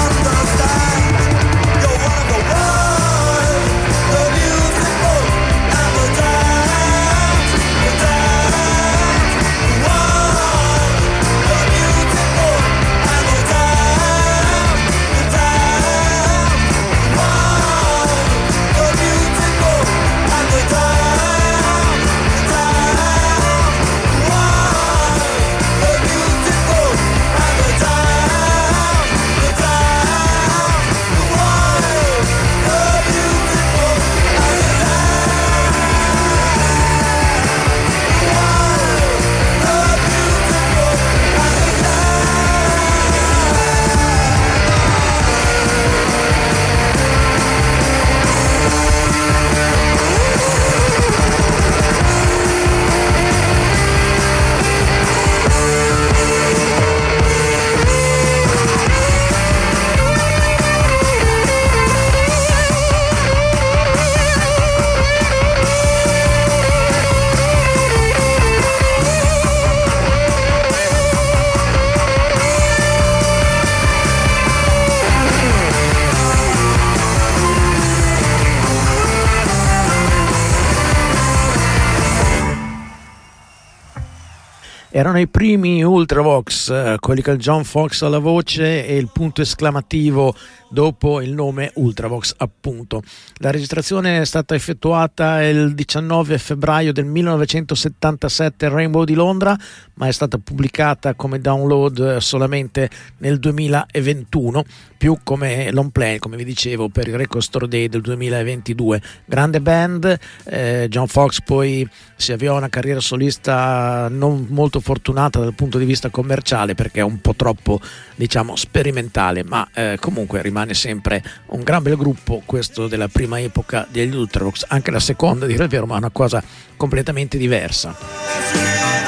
Erano i primi Ultravox, quelli con John Fox alla voce e il punto esclamativo dopo il nome Ultravox, appunto. La registrazione è stata effettuata il 19 febbraio del 1977 al Rainbow di Londra, ma è stata pubblicata come download solamente nel 2021, più come long play, come vi dicevo, per il Record Store Day del 2022. Grande band, John Fox poi si avviò a una carriera solista non molto fortunata dal punto di vista commerciale, perché è un po' troppo, diciamo, sperimentale, ma comunque rimane sempre un gran bel gruppo, questo della prima epoca degli Ultravox. Anche la seconda, a dire il vero, ma è una cosa completamente diversa.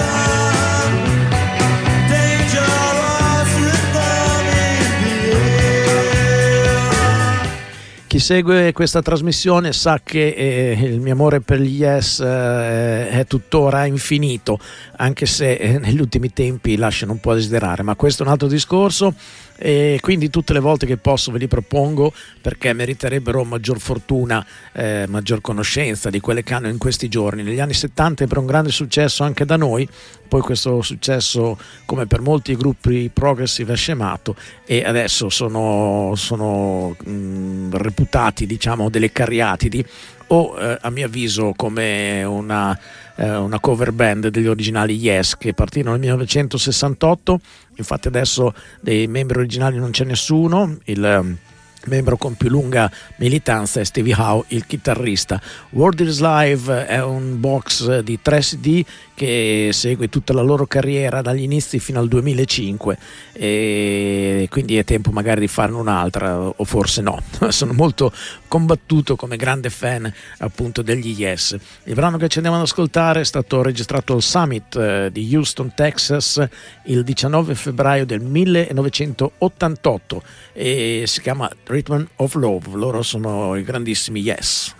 Chi segue questa trasmissione sa che il mio amore per gli Yes è tuttora infinito, anche se negli ultimi tempi lasciano un po' a desiderare, ma questo è un altro discorso. E quindi tutte le volte che posso ve li propongo, perché meriterebbero maggior fortuna, maggior conoscenza di quelle che hanno in questi giorni. Negli anni 70 ebbe un grande successo anche da noi, poi questo successo, come per molti gruppi progressive, è scemato e adesso sono reputati, diciamo, delle cariatidi o a mio avviso come una cover band degli originali Yes, che partirono nel 1968. Infatti adesso dei membri originali non c'è nessuno, il membro con più lunga militanza è Stevie Howe, il chitarrista. World is Live è un box di 3 CD che segue tutta la loro carriera dagli inizi fino al 2005, e quindi è tempo magari di farne un'altra, o forse no. Sono molto combattuto come grande fan appunto degli Yes. Il brano che ci andiamo ad ascoltare è stato registrato al Summit di Houston, Texas, il 19 febbraio del 1988 e si chiama Rhythm of Love. Loro sono i grandissimi Yes.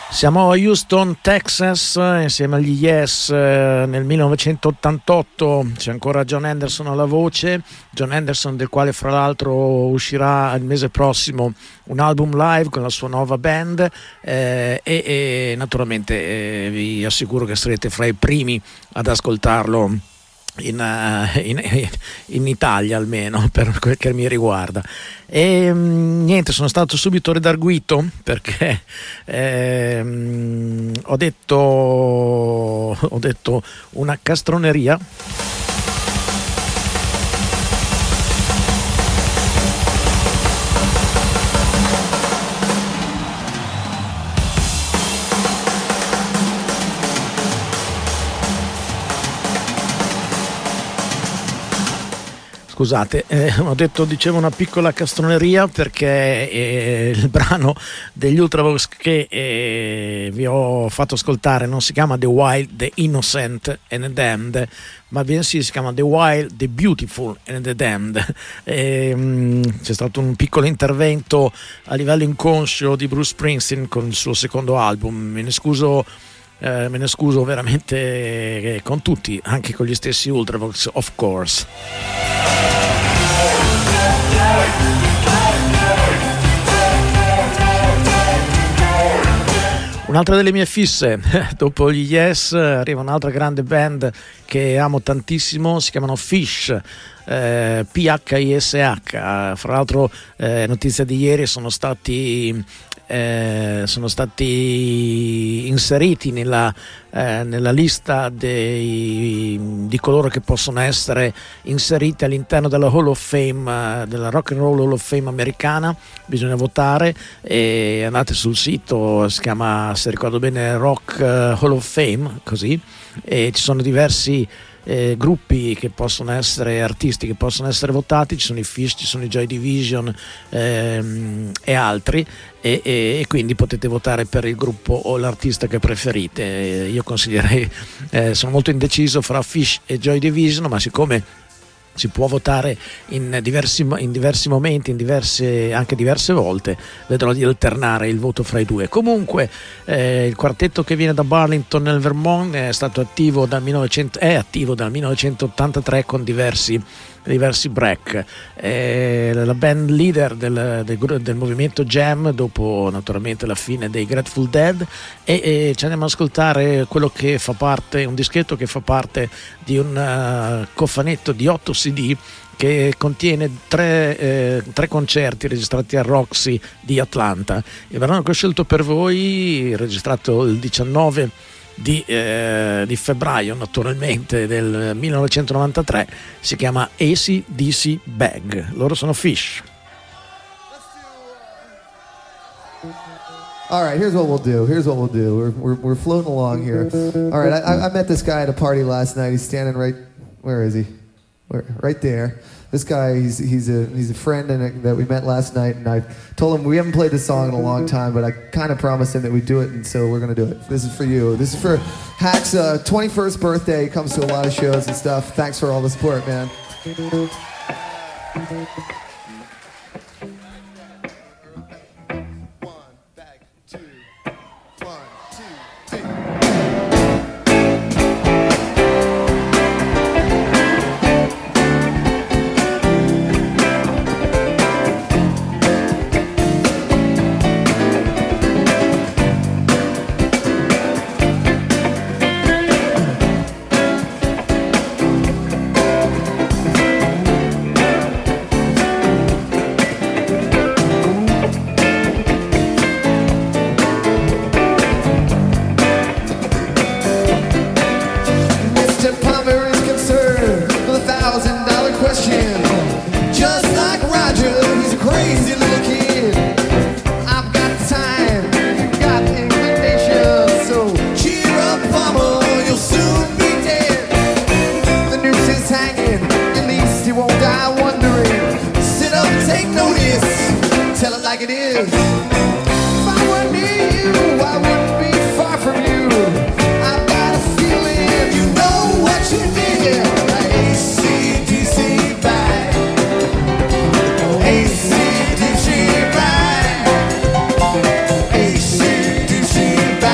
Siamo a Houston, Texas, insieme agli Yes nel 1988. C'è ancora John Anderson alla voce, John Anderson del quale fra l'altro uscirà il mese prossimo un album live con la sua nuova band e naturalmente vi assicuro che sarete fra i primi ad ascoltarlo in Italia, almeno per quel che mi riguarda. E niente, sono stato subito redarguito perché ho detto una castroneria. Scusate, dicevo una piccola castroneria perché il brano degli Ultravox che vi ho fatto ascoltare non si chiama The Wild, The Innocent and the Damned, ma bensì si chiama The Wild, The Beautiful and the Damned. C'è stato un piccolo intervento a livello inconscio di Bruce Springsteen con il suo secondo album. Me ne scuso veramente con tutti, anche con gli stessi Ultravox, of course. Un'altra delle mie fisse, dopo gli Yes arriva un'altra grande band che amo tantissimo, si chiamano Phish, PHISH. Fra l'altro notizia di ieri sono stati inseriti nella lista di coloro che possono essere inseriti all'interno della Hall of Fame, della Rock and Roll Hall of Fame americana. Bisogna votare e andate sul sito, si chiama, se ricordo bene, Rock Hall of Fame, così, e ci sono diversi gruppi che possono essere, artisti che possono essere votati. Ci sono i Phish, ci sono i Joy Division e altri, e quindi potete votare per il gruppo o l'artista che preferite. Io consiglierei, sono molto indeciso fra Phish e Joy Division, ma siccome si può votare in diversi momenti, anche diverse volte, vedrò di alternare il voto fra i due. Comunque il quartetto che viene da Burlington nel Vermont è attivo dal 1983 con diversi break. La band leader del movimento Jam dopo naturalmente la fine dei Grateful Dead, e ci andiamo ad ascoltare quello che fa parte, un dischetto che fa parte di un cofanetto di 8 CD che contiene tre concerti registrati al Roxy di Atlanta. Il brano che ho scelto per voi, registrato il 19 di febbraio naturalmente del 1993, si chiama AC/DC Bag. Loro sono Phish. All right, here's what we'll do. We're floating along here. All right, I met this guy at a party last night. He's standing right. Where is he? Right there. This guy, he's a friend that we met last night, and I told him we haven't played this song in a long time, but I kind of promised him that we'd do it, and so we're gonna do it. This is for you. This is for Hack's 21st birthday. He comes to a lot of shows and stuff. Thanks for all the support, man. Like it is. If I were near you, I wouldn't be far from you. I've got a feeling you know what you did. AC/DC back. AC/DC back. AC/DC back.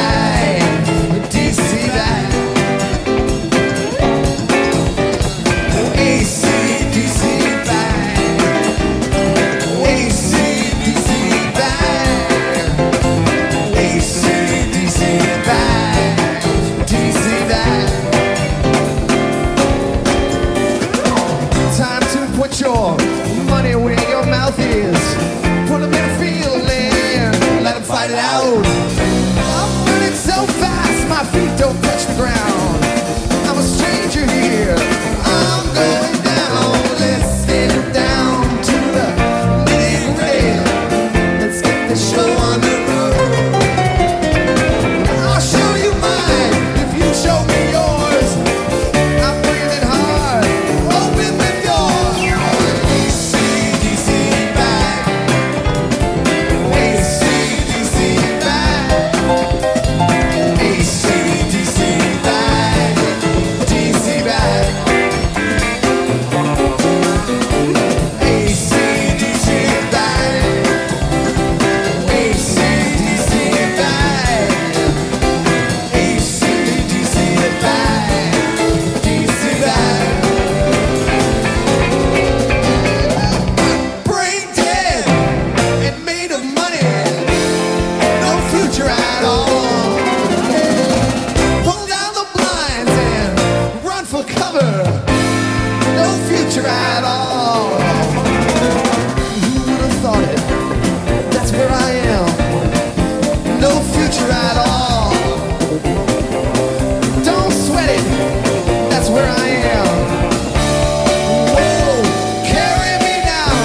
feet don't touch the ground. I'm a stranger here. I'm going down. Let's get it down to the nitty-gritty. Let's get the show on the road. I'll show you mine if you show me yours. I'm bringing it hard. Open the door. AC/DC back. AC/DC back. AC/DC back. DC back. AC/DC back. AC/DC back. AC/DC back. DC back. Brain dead and made of money. No future at all. Pull down the blinds and run for cover. No future at all. Who would have thought it? That's where I am. No future at all. Don't sweat it. That's where I am. Whoa, carry me down.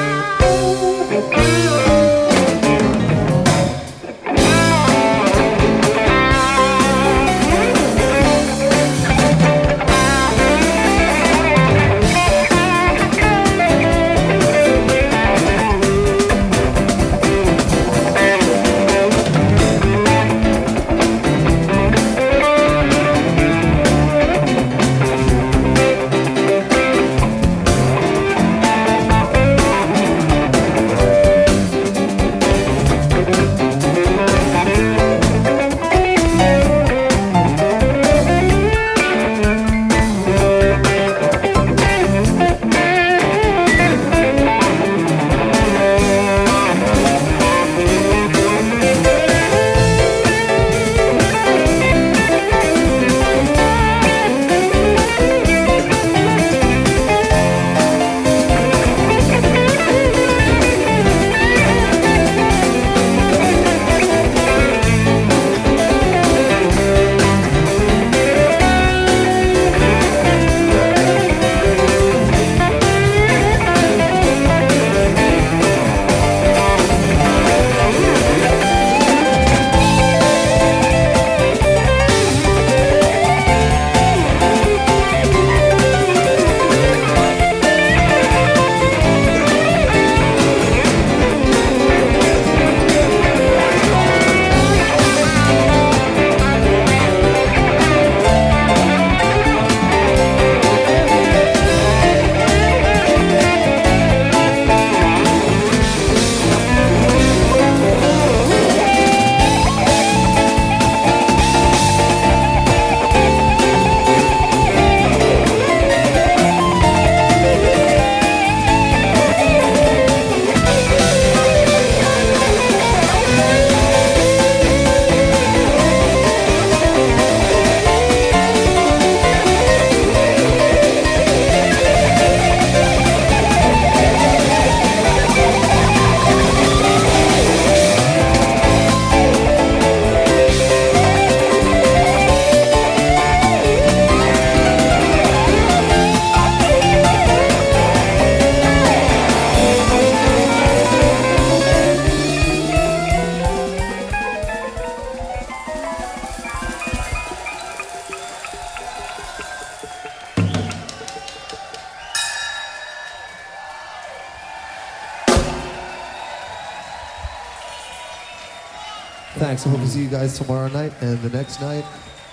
Thanks. I hope to see you guys tomorrow night and the next night.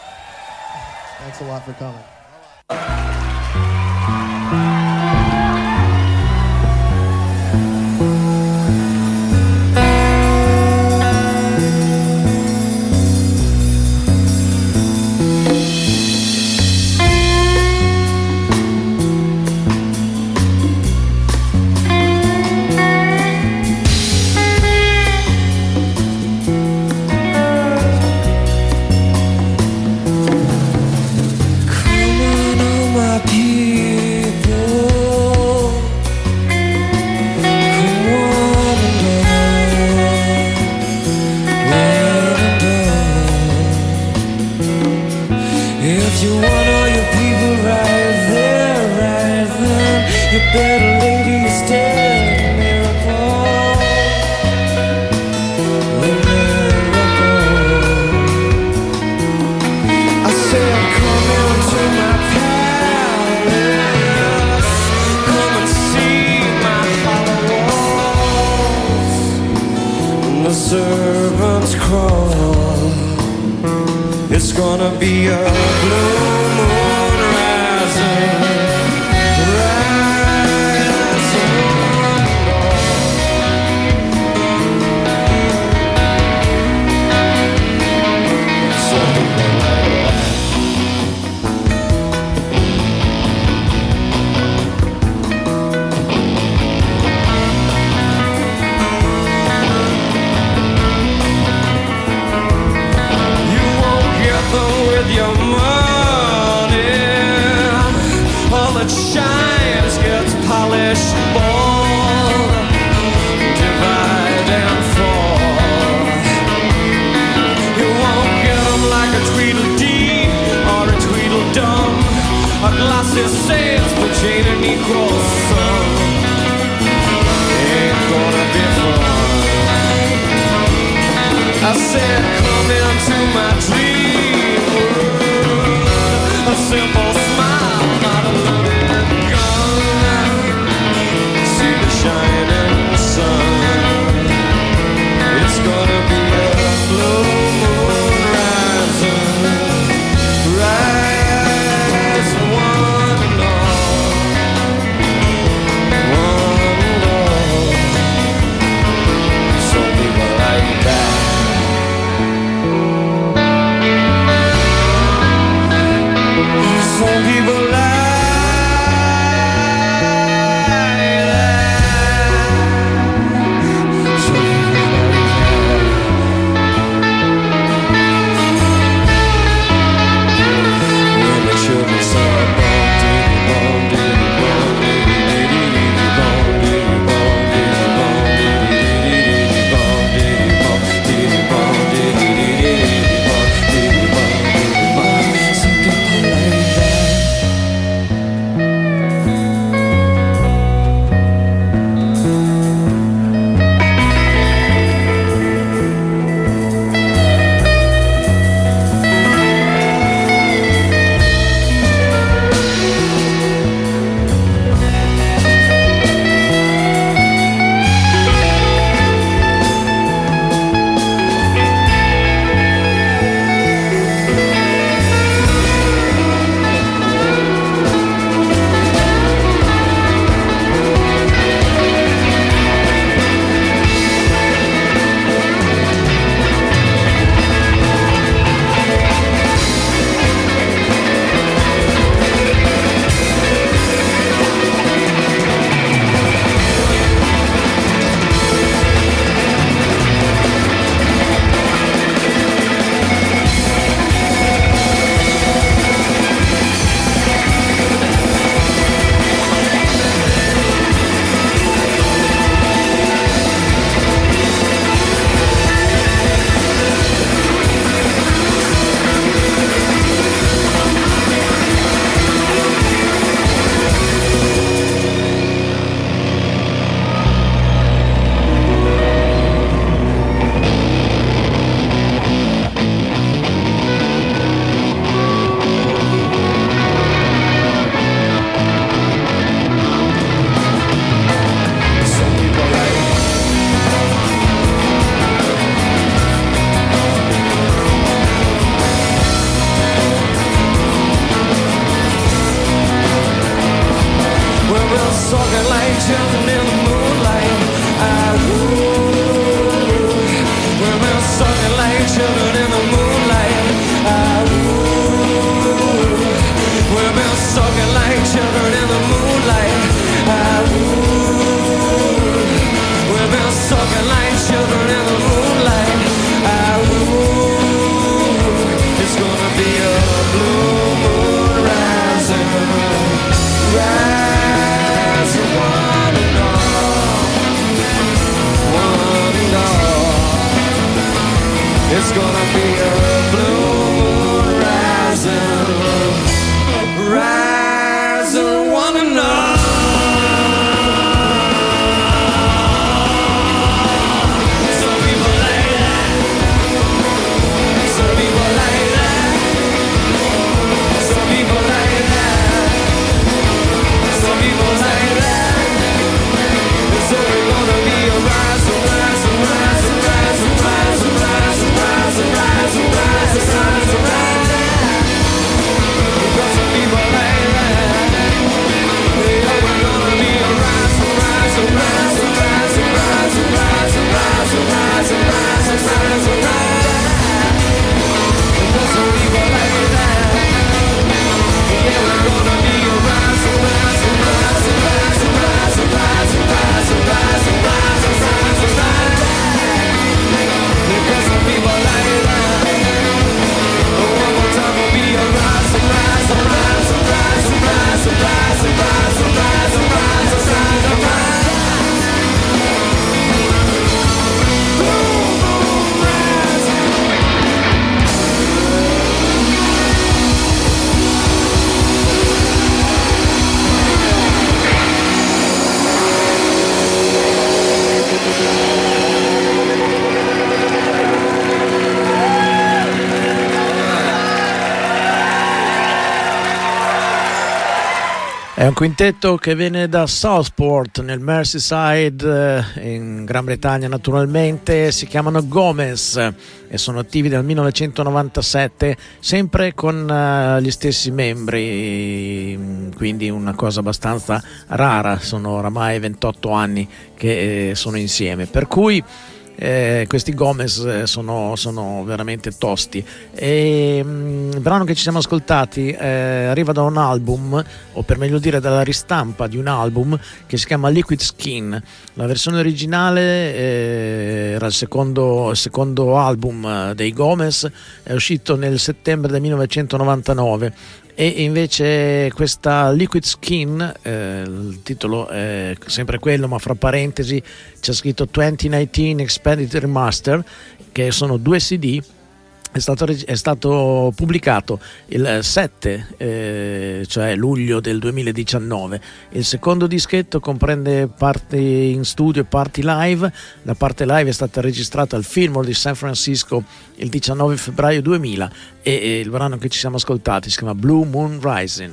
Thanks a lot for coming. Cruel You want all your people right there, right then. You better ladies dead. Miracle, miracle. I said, come into my palace. Come and see my hollow walls. And the servants crawl. It's gonna be a blue moon rising, rising. Some people like that. With your money, all that shines gets polished, bald, divide and fall. You won't get them like a Tweedledee or a Tweedledum, a glossy sales but Jane and Negro son. Ain't gonna be fun. I said, come into my dream world. A simple smile, not a loaded gun. See the shining sun. It's gonna be a blue moon rising, rising one and all, one and all. Some people like that. Some people like that. Some people like that. When the children sing bom diddy bom diddy bom diddy diddy bom diddy bom diddy bom diddy bom diddy bom diddy diddy bom diddy bom diddy bom. Some people like that. Soaking like children in the moonlight. We've been soaking like children in the moonlight. We've been soaking like children in the moonlight. We've been soaking like children in the moonlight. It's gonna be a blue moon rising, rising one and all, one and all. It's gonna be a blue moon rising. È un quintetto che viene da Southport nel Merseyside, in Gran Bretagna naturalmente. Si chiamano Gomez e sono attivi dal 1997, sempre con gli stessi membri, quindi una cosa abbastanza rara. Sono oramai 28 anni che sono insieme, per cui questi Gomez sono veramente tosti. E il brano che ci siamo ascoltati arriva da un album, o per meglio dire dalla ristampa di un album che si chiama Liquid Skin. La versione originale era il secondo album dei Gomez, è uscito nel settembre del 1999. E invece questa Liquid Skin, il titolo è sempre quello, ma fra parentesi c'è scritto 2019 Expanded Remaster, che sono 2 CD. È stato pubblicato il 7, cioè luglio del 2019. Il secondo dischetto comprende parti in studio e parti live. La parte live è stata registrata al Fillmore di San Francisco il 19 febbraio 2000 e il brano che ci siamo ascoltati si chiama Blue Moon Rising.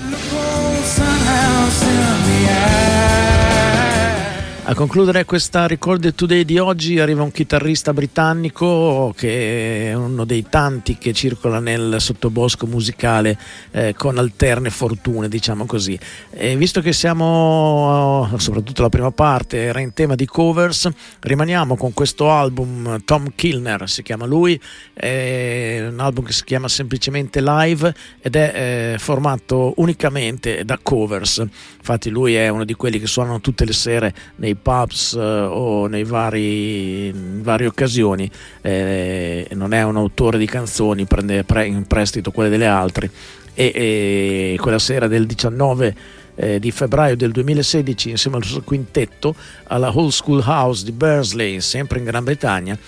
A concludere questa Recorded Today di oggi arriva un chitarrista britannico che è uno dei tanti che circola nel sottobosco musicale con alterne fortune, diciamo così. E visto che siamo, soprattutto la prima parte, era in tema di covers, rimaniamo con questo album. Tom Kilner si chiama lui, è un album che si chiama semplicemente Live ed è formato unicamente da covers. Infatti lui è uno di quelli che suonano tutte le sere nei pubs o nei varie occasioni, non è un autore di canzoni, prende in prestito quelle delle altre e quella sera del 19 di febbraio del 2016 insieme al suo quintetto alla Old School House di Bursley, sempre in Gran Bretagna,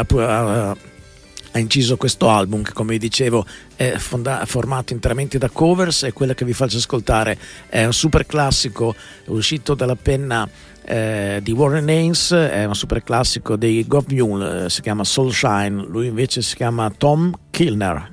ha inciso questo album che, come vi dicevo, è formato interamente da covers, e quella che vi faccio ascoltare è un super classico uscito dalla penna di Warren Haynes, è un super classico dei Gov Mule, si chiama Soulshine. Lui invece si chiama Tom Kilner.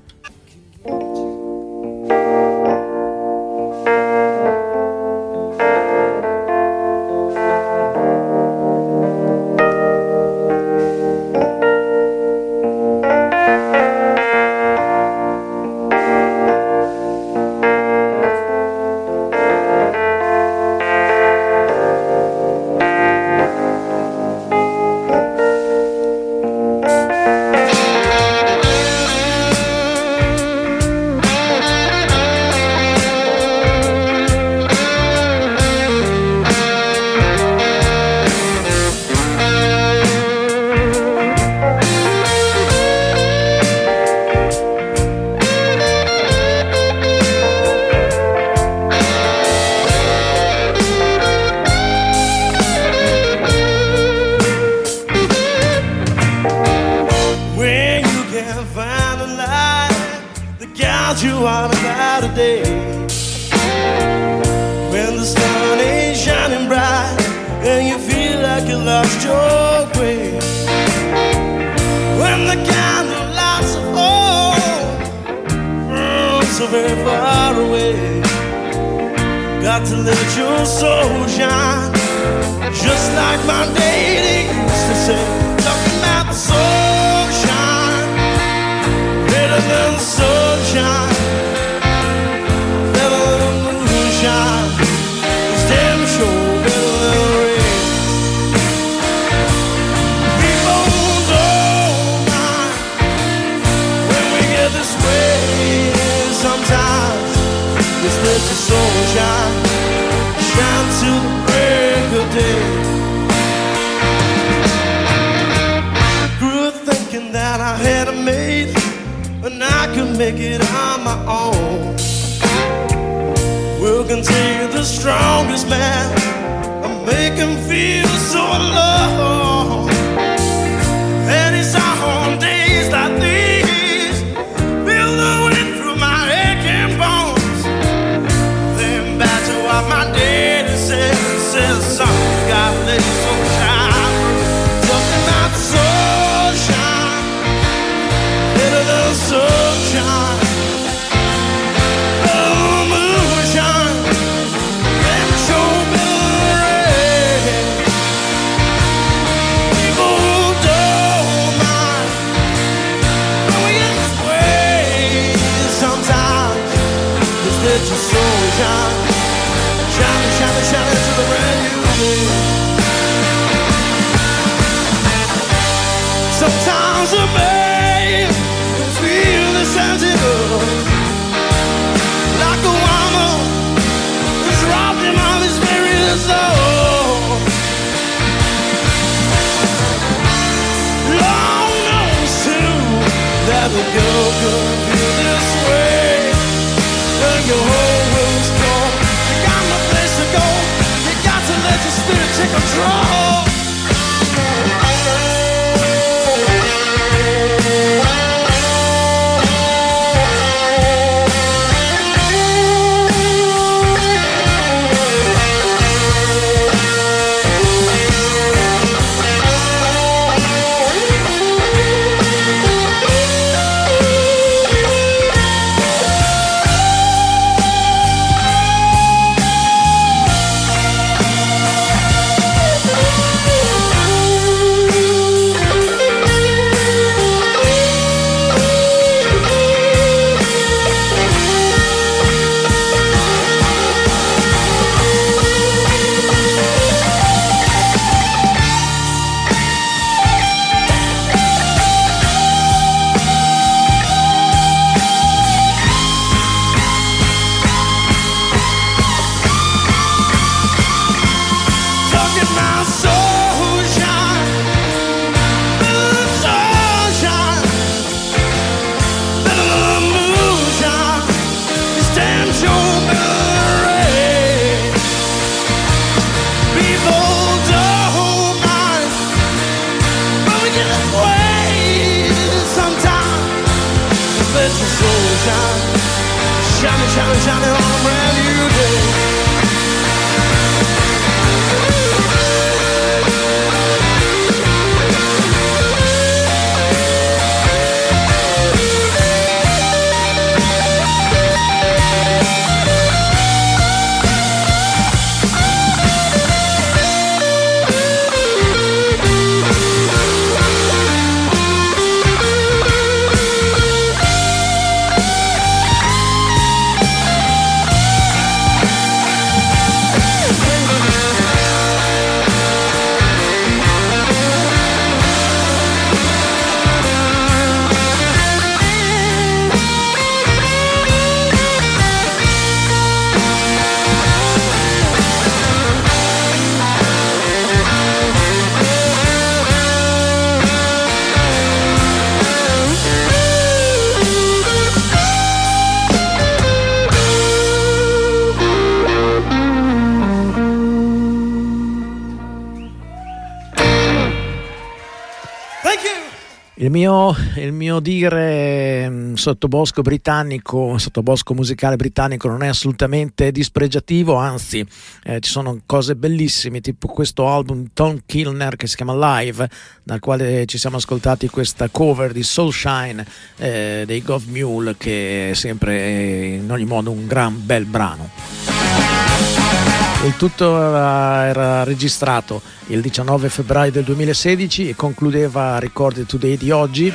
the girl could feel this way. When your whole world's gone, you got no place to go. You got to let your spirit take control. Shining on a brand new day. Il mio dire sottobosco musicale britannico non è assolutamente dispregiativo, anzi ci sono cose bellissime, tipo questo album Tom Kilner che si chiama Live, dal quale ci siamo ascoltati questa cover di Soulshine dei Gov Mule, che è sempre in ogni modo un gran bel brano. Il tutto era registrato il 19 febbraio del 2016 e concludeva Record Today di oggi.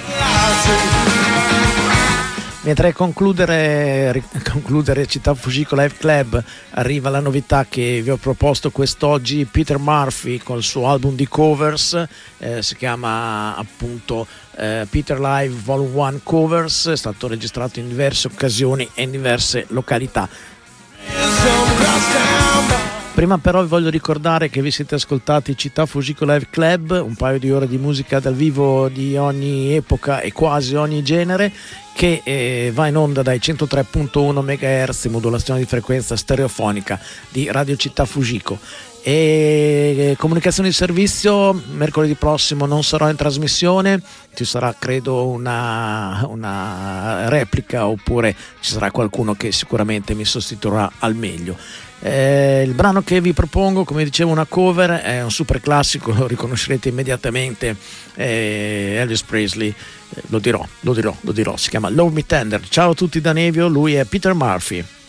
Mentre concludere Città Fujiko Live Club arriva la novità che vi ho proposto quest'oggi, Peter Murphy con il suo album di covers, si chiama appunto Peter Live Volume 1 Covers, è stato registrato in diverse occasioni e in diverse località. Prima però vi voglio ricordare che vi siete ascoltati Città Fujiko Live Club, un paio di ore di musica dal vivo di ogni epoca e quasi ogni genere, che va in onda dai 103.1 MHz, modulazione di frequenza stereofonica di Radio Città Fujiko. E comunicazione di servizio: mercoledì prossimo non sarò in trasmissione, ci sarà credo una replica, oppure ci sarà qualcuno che sicuramente mi sostituirà al meglio. Il brano che vi propongo, come dicevo, una cover, è un super classico, lo riconoscerete immediatamente, Elvis Presley, lo dirò, si chiama Love Me Tender. Ciao a tutti da Nevio, lui è Peter Murphy.